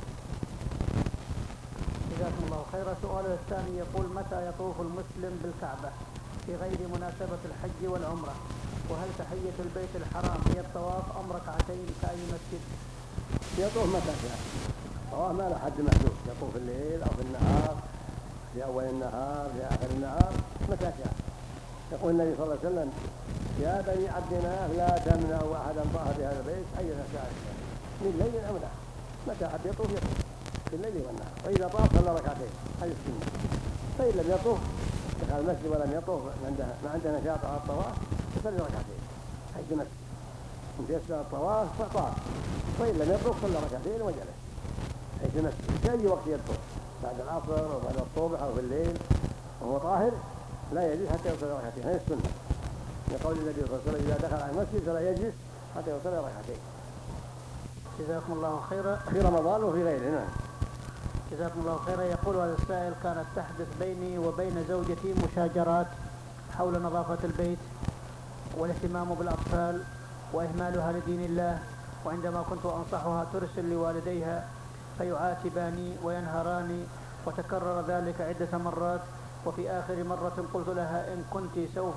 جزاكم الله خيرا. سؤال الثاني يقول متى يطوف المسلم بالكعبة في غير مناسبة الحج والعمرة؟ وهل تحية البيت الحرام هي الطواف أم ركعتين كأي مسجد؟ يطوف متى شاء، طواف ما له حد محدود، يطوف في الليل أو في النهار، في أول النهار في آخر النهار متى شاء. يقول النبي صلى الله عليه وسلم يا بني عبد مناف لا تمنعوا أحدا طاف بهذا البيت أيها شاء من ليل أو نهار، متى حب يطوف في الليل والنهار، وإذا طاف صلى ركعتين هذه السنة، فإن لم يطوف دخل المسجد ولم يطوف ما عنده نشاط على الطواف يصلي ركعتين حيث مسجد، إن تيسر الطواف فطاف، وإن لم يطوف صلى ركعتين وجلس حيث مسجد في أي وقت يطوف بعد العصر أو بعد الصبح أو في الليل وهو طاهر لا يجلس حتى يصلي ركعتين، هذه السنة لقول النبي صلى الله عليه وسلم إذا دخل على المسجد فلا يجلس حتى يصلي ركعتين. جزاكم الله خيرا. في رمضان وفي غيره. نعم. جزاكم الله خيرا. يقول هذا السائل كانت تحدث بيني وبين زوجتي مشاجرات حول نظافة البيت والاهتمام بالأطفال وإهمالها لدين الله، وعندما كنت أنصحها ترسل لوالديها فيعاتباني وينهراني، وتكرر ذلك عدة مرات، وفي آخر مرة قلت لها إن كنت سوف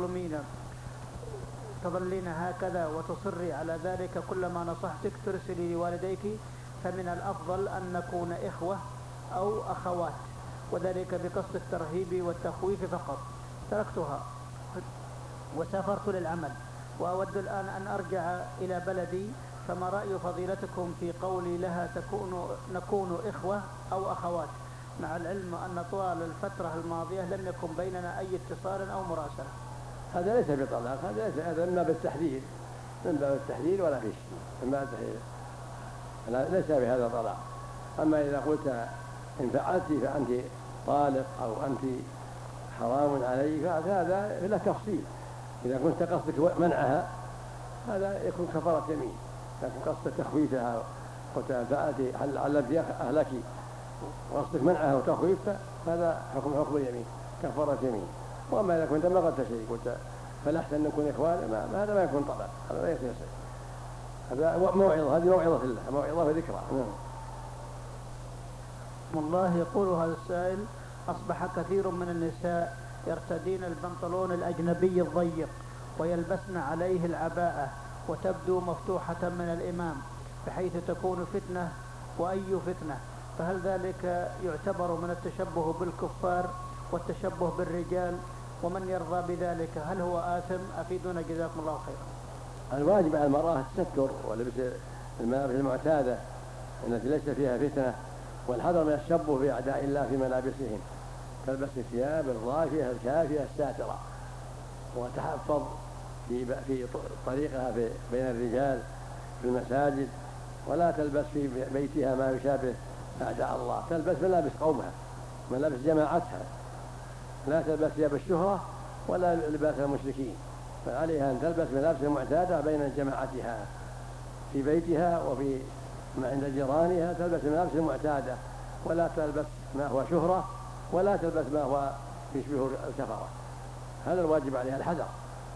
تظلين هكذا وتصري على ذلك كلما نصحتك ترسلي لوالديك فمن الأفضل أن نكون إخوة أو أخوات، وذلك بقصد الترهيب والتخويف فقط. تركتها وسافرت للعمل وأود الآن أن أرجع إلى بلدي، فما رأي فضيلتكم في قولي لها نكون إخوة أو أخوات، مع العلم أن طوال الفترة الماضية لم يكن بيننا أي اتصال أو مراسلة؟ هذا ليس بطلاق، هذا من باب التحذير، من باب التحذير ولا فيش، من باب التحذير ليس بهذا طلاق. أما إذا قلت إن فعلت فأنت طالق أو أنت حرام عليه فهذا له تفصيل. إذا كنت قصدك منعها هذا يكون كفارة يمين، لكن قصدك تخويفها وتفعلت علمت أهلك وقصدك منعها وتخويفها هذا حكم اليمين كفارة يمين. وأما إذا كنت ما قلت شيء قلت فالأحسن أن نكون إخوان هذا ما يكون طلب، هذا لا يصير شيء، هذا موعظة، هذه موعظة الله، موعظة وذكرى. الله يقول هذا السائل: أصبح كثير من النساء يرتدين البنطلون الأجنبي الضيق ويلبسن عليه العباءة وتبدو مفتوحة من الإمام بحيث تكون فتنة، وأي فتنة، فهل ذلك يعتبر من التشبه بالكفار والتشبه بالرجال؟ ومن يرضى بذلك هل هو آثم؟ أفيدونا جزاكم الله خيرا. الواجب على المرأة التستر ولبس الملابس المعتادة التي ليس فيها فتنة، والحذر من التشبه بأعداء الله في ملابسهم، تلبس الثياب الضافية الكافية الساترة، وتحفظ في طريقها بين الرجال في المساجد، ولا تلبس في بيتها ما يشابه أعداء الله، تلبس ملابس قومها ملابس جماعتها، لا تلبس ثياب الشهرة ولا لباس المشركين، فعليها أن تلبس ملابس معتادة بين جماعتها في بيتها وفي عند جيرانها، تلبس الملابس المعتادة ولا تلبس ما هو شهرة ولا تلبس ما هو يشبه الكفرة، هذا الواجب عليها الحذر.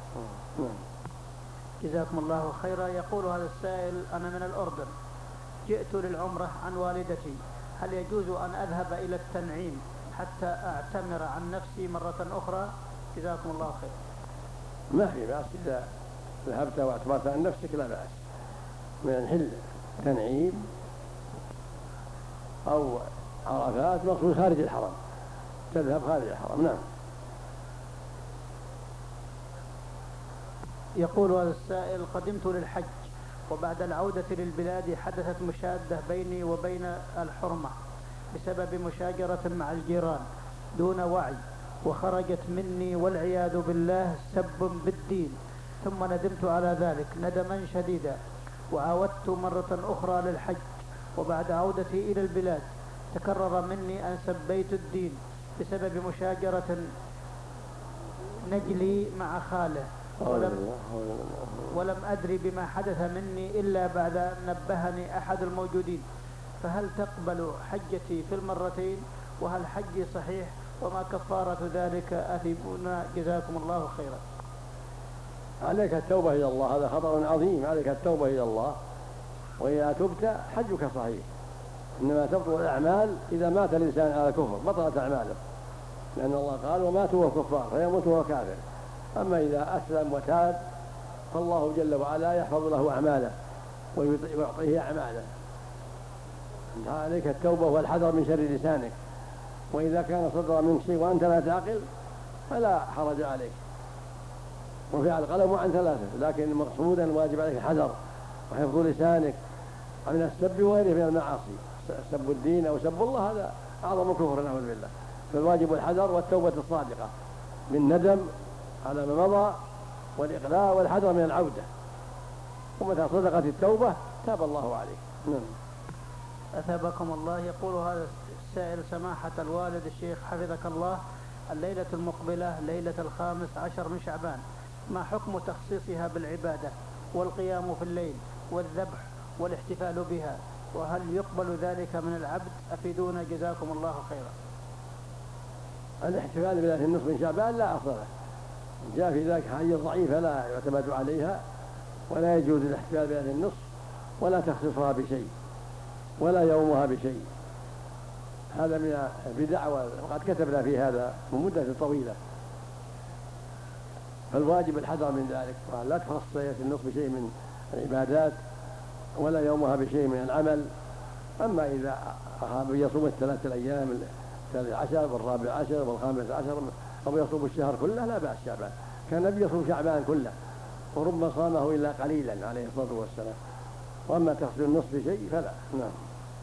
جزاكم الله خيرا. يقول هذا السائل: أنا من الأردن، جئت للعمرة عن والدتي، هل يجوز أن أذهب إلى التنعيم حتى أعتمر عن نفسي مرة أخرى؟ جزاكم الله خير. ما في بأس إذا ذهبت واعتمرت عن نفسك لا بأس، من الحل تنعيم أو عرفات مقصود خارج الحرم، تذهب خارج الحرم. نعم. يقول هذا السائل: قدمت للحج وبعد العودة للبلاد حدثت مشادة بيني وبين الحرمة بسبب مشاجرة مع الجيران دون وعي، وخرجت مني والعياذ بالله سب بالدين، ثم ندمت على ذلك ندما شديدا، وعاودت مرة أخرى للحج، وبعد عودتي إلى البلاد تكرر مني أن سبيت الدين بسبب مشاجرة نجلي مع خاله، ولم أدري بما حدث مني إلا بعد أن نبهني أحد الموجودين، فهل تقبل حجتي في المرتين؟ وهل حجي صحيح؟ وما كفارة ذلك؟ أثبونا جزاكم الله خيرا. عليك التوبة إلى الله، هذا خطر عظيم، عليك التوبة إلى الله، وإذا تبت حجك صحيح، إنما تبطل الأعمال إذا مات الإنسان على الكفر بطلت أعماله، لأن الله قال: ومات وهو كفار فيموت وهو كافر. أما إذا أسلم وتاب فالله جل وعلا يحفظ له أعماله ويعطيه أعماله. عليك التوبة والحذر من شر لسانك، وإذا كان صدر منك شيء وأنت لا تعقل فلا حرج عليك، وفعل القلم عن ثلاثة، لكن المقصود الواجب عليك الحذر وحفظ لسانك من السب وغيره من المعاصي، سب الدين أو سب الله هذا أعظم كفر نعوذ بالله، فالواجب الحذر والتوبة الصادقة بالندم على ما مضى والإقلاع والحذر من العودة، ومتى صدقت التوبة تاب الله عليك. نعم. أثابكم الله. يقول هذا السائل: سماحة الوالد الشيخ حفظك الله، الليلة المقبلة ليلة 15 من شعبان، ما حكم تخصيصها بالعبادة والقيام في الليل والذبح والاحتفال بها، وهل يقبل ذلك من العبد؟ أفيدونا جزاكم الله خيرا. الاحتفال بليلة النصف من شعبان لا أصل له، جاء في ذلك حديث ضعيفة لا يعتمد عليها، ولا يجوز الاحتفال بليلة النصف ولا تخصيصها بشيء ولا يومها بشيء، هذا من البدع، وقد كتبنا في هذا من مدة طويلة، فالواجب الحذر من ذلك، لا تخص ليلة النصف بشيء من العبادات ولا يومها بشيء من العمل. أما إذا يصوم الثلاثة الأيام 13 وال14 وال15 أو يصوم الشهر كله لا بأس، شعبان كان النبي يصوم شعبان كله وربما صامه إلا قليلا عليه الصلاة والسلام، وأما تخصيص النصف بشيء فلا. نعم.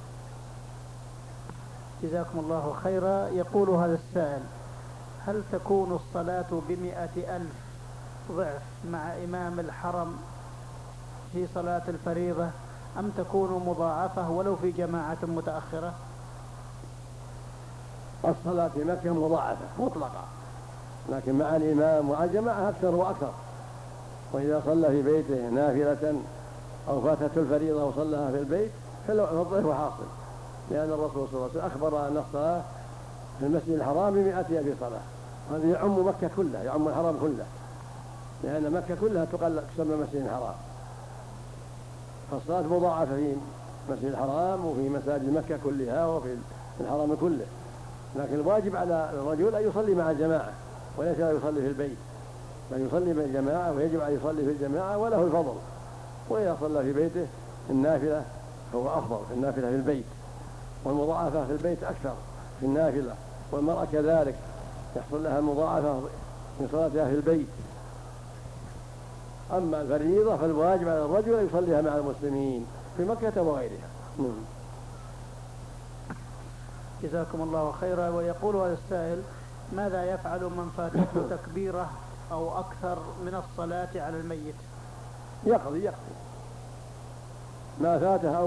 جزاكم الله خيرا. يقول هذا السائل: هل تكون الصلاة ب100,000 ضعف مع إمام الحرم في صلاة الفريضة، أم تكون مضاعفة ولو في جماعة متأخرة؟ الصلاة في مكة مضاعفة مطلقة، لكن مع الإمام ومع الجماعة أكثر وأكثر. وإذا صلى في بيته نافلة أو فاتته الفريضة وصلىها في البيت فالضيف حاصل، لأن الرسول صلى الله عليه وسلم أخبر أن الصلاة في المسجد الحرام ب100 ألف صلاة. هذا يعم مكة كلها، يعم الحرام كله، لأن مكة كلها تسمى مسجد الحرام، فالصلاة مضاعفة في مسجد الحرام وفي مساجد مكة كلها وفي الحرام كله. لكن الواجب على الرجل أن يصلي مع الجماعة وليس يصلي في البيت، بل يصلي بالجماعة، ويجب أن يصلي في الجماعة وله الفضل. وإذا صلى في بيته النافلة هو أفضل، النافلة في البيت، والمضاعفة في البيت أكثر في النافلة، والمرأة كذلك يحصل لها المضاعفة من صلاتها في البيت. أما الفريضة فالواجب على الرجل أن يصليها مع المسلمين في مكة وغيرها. جزاكم الله خيرا. ويقول هذا السائل: ماذا يفعل من فاتته تكبيرة أو أكثر من الصلاة على الميت؟ يقضي ما فاته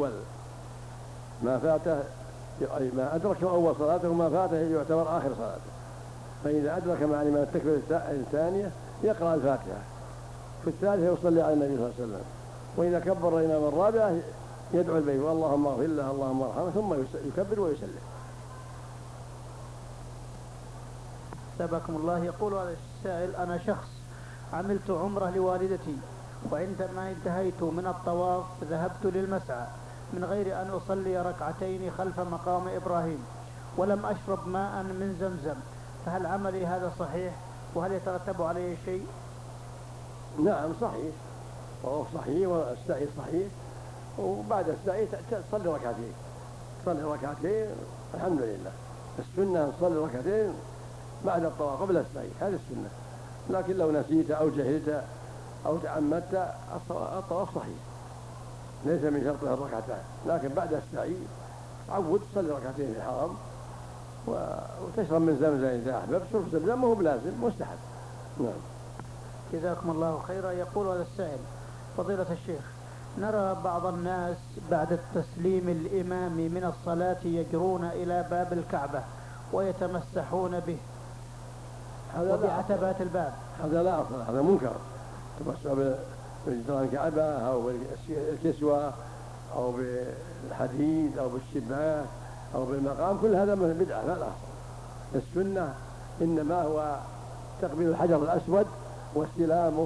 ما أدرك أول صلاته وما فاته يعتبر آخر صلاته. فإذا أدرك مع الإمام التكبيرة الثانية يقرأ الفاتحة، في الثالثة يصلي على النبي صلى الله عليه وسلم، وإذا كبر الإمام الرابعة يدعو البيت اللهم اغفر له اللهم ارحمه، ثم يكبر ويسلم. سبحكم الله. يقول هذا السائل: أنا شخص عملت عمرة لوالدتي، وعندما انتهيت من الطواف ذهبت للمسعى من غير أن أصلي ركعتين خلف مقام إبراهيم، ولم أشرب ماء من زمزم، فهل عملي هذا صحيح؟ وهل يترتب عليه شيء؟ نعم صحيح، وهو صحيح، والسعي صحيح، وبعد السعي تصلي ركعتين الحمد لله. السنة أن تصلي ركعتين بعد الطواف قبل السعي، هذه السنة. لكن لو نسيت أو جهلت أو تعمدت الطواف صحيح، ليس من شرطها الركعتان، لكن بعد السعي عود تصلي ركعتين في الحرم وتشرب من زمزم إذا أحببت. شرب زمزم وهو بلازم مستحب. نعم. جزاكم الله خيرا. يقول هذا السائل: فضيلة الشيخ، نرى بعض الناس بعد التسليم الإمام من الصلاة يجرون إلى باب الكعبة ويتمسحون به وبعتبات الباب. هذا لا أصل، هذا منكر. تمسح بجدران الكعبة أو بالكسوة أو بالحديد أو بالشباك أو بالمقام، كل هذا من بدعة لا أصل. السنة إنما هو تقبيل الحجر الأسود واستلامه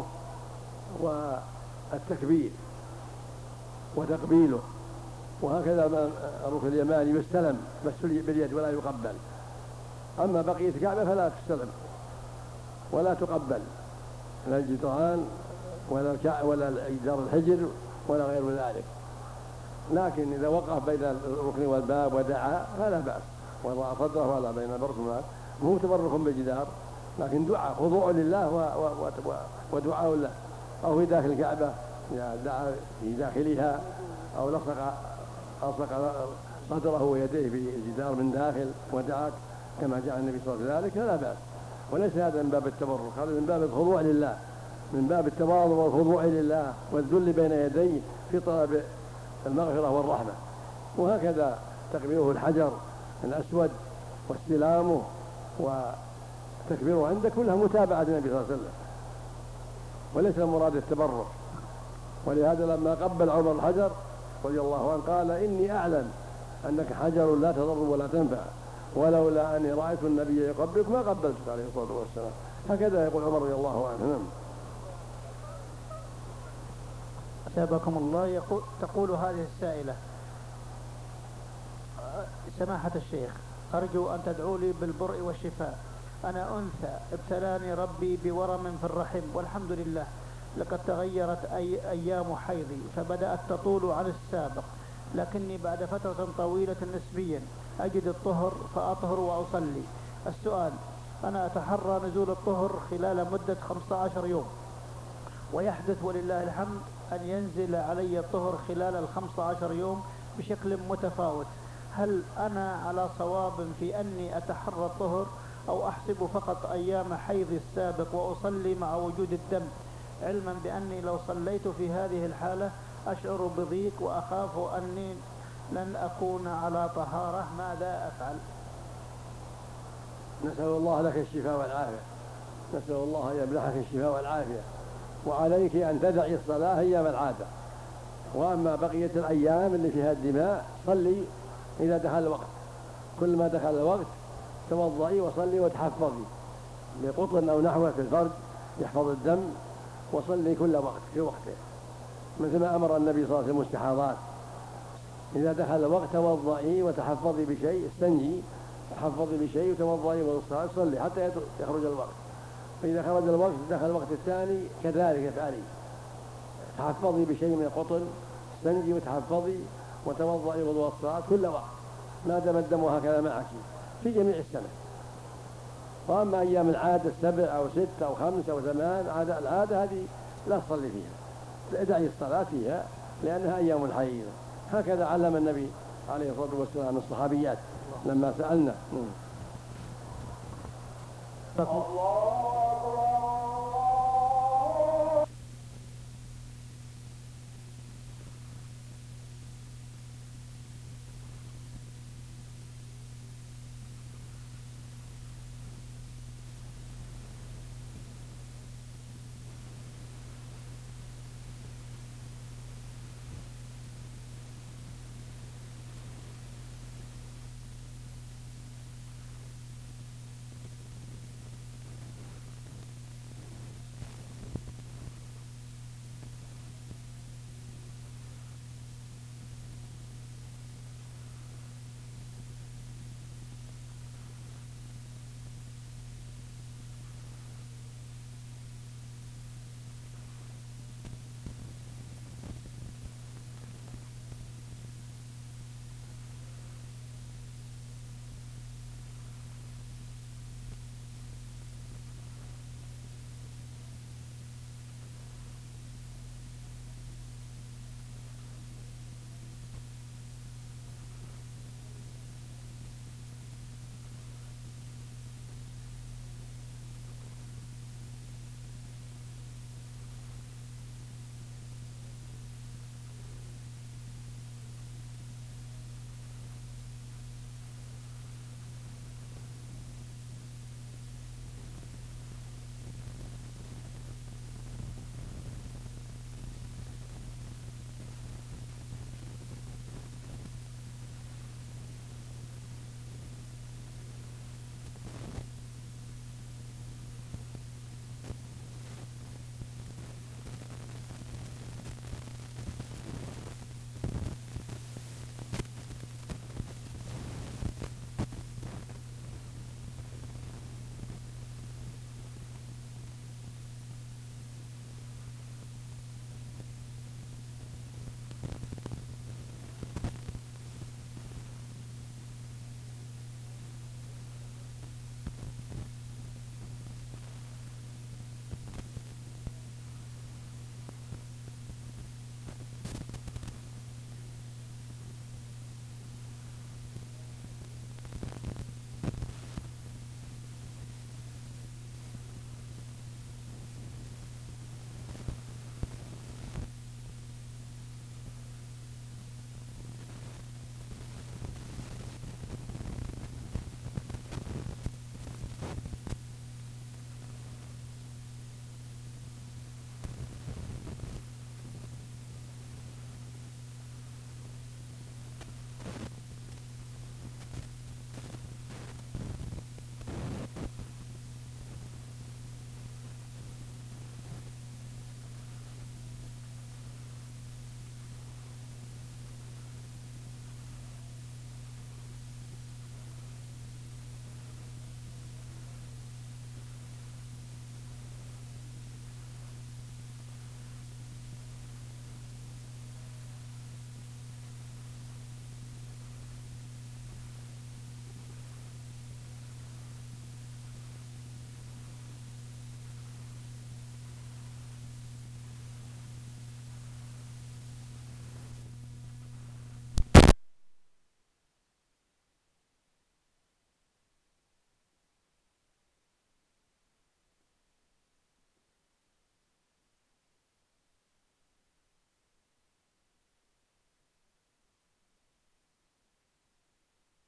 والتكبير وتقبيله، وهكذا الركن اليماني يستلم بس باليد ولا يقبل. أما بقية الكعبة فلا تستلم ولا تقبل، لا الجدران ولا جدار الحجر ولا غير ذلك. لكن إذا وقف بين الركن والباب ودعا فلا بأس، وضع صدره ولا بين الركن، مو تبرك بالجدار، لكن دعاء خضوع لله ودعاء له. أو في داخل الكعبة إذا دعا في داخلها أو ألصق صدره ويديه في الجدار من داخل ودعاك كما جاء النبي صلى الله عليه وسلم ذلك، لا بأس. وليس هذا من باب التبرك، هذا من باب الخضوع لله، من باب التواضع والخضوع لله والذل بين يديه في طلب المغفرة والرحمة. وهكذا تقبيله الحجر الأسود واستلامه وتكبيره عنده كلها متابعة النبي صلى الله عليه وسلم، وليس المراد التبرك. ولهذا لما قبل عمر الحجر رضي الله عنه قال: إني أعلم أنك حجر لا تضر ولا تنفع، ولولا أني رأيت النبي يقبلك ما قبلتك عليه الصلاة والسلام. هكذا يقول عمر رضي الله عنه. سابقكم الله. تقول هذه السائلة: سماحة الشيخ، أرجو أن تدعوا لي بالبرء والشفاء. أنا أنثى ابتلاني ربي بورم في الرحم، والحمد لله لقد تغيرت أيام حيضي فبدأت تطول عن السابق، لكني بعد فترة طويلة نسبيا أجد الطهر فأطهر وأصلي. السؤال: أنا أتحرى نزول الطهر خلال مدة 15 يوم، ويحدث ولله الحمد أن ينزل علي الطهر خلال 15 يوم بشكل متفاوت. هل أنا على صواب في أني أتحرى الطهر، أو أحسب فقط أيام حيض السابق وأصلي مع وجود الدم، علما بأني لو صليت في هذه الحالة أشعر بضيق وأخاف أني لن أكون على طهارة، ماذا أفعل؟ نسأل الله لك الشفاء والعافية. نسأل الله أن يمنحك الشفاء والعافية. وعليك أن تدعي الصلاة أيام العادة، وأما بقية الأيام اللي فيها الدماء صلي إذا دخل الوقت، كل ما دخل الوقت توضئي وصلي وتحفظي بقطن أو نحوه في الفرج يحفظ الدم، وصلي كل وقت في وقته، مثل ما أمر النبي صلى الله عليه وسلم المستحاضات إذا دخل الوقت توضئي وتحفظي بشيء، استنجي تحفظي بشيء وتوضئي والصلاة صلي حتى يخرج الوقت. فإذا خرج الوقت دخل الوقت الثاني كذلك افعلي، تحفظي بشيء من القطن، استنجي وتحفظي وتوضئي وضوء الصلاة كل وقت ما دام الدم هكذا معك في جميع السنة. وأما أيام العادة 7 أو 6 أو 5 أو 8 العادة هذه لا تصلي فيها، ادعي الصلاة فيها لأنها أيام الحيض. هكذا علم النبي عليه الصلاة والسلام الصحابيات لما سألنا. الله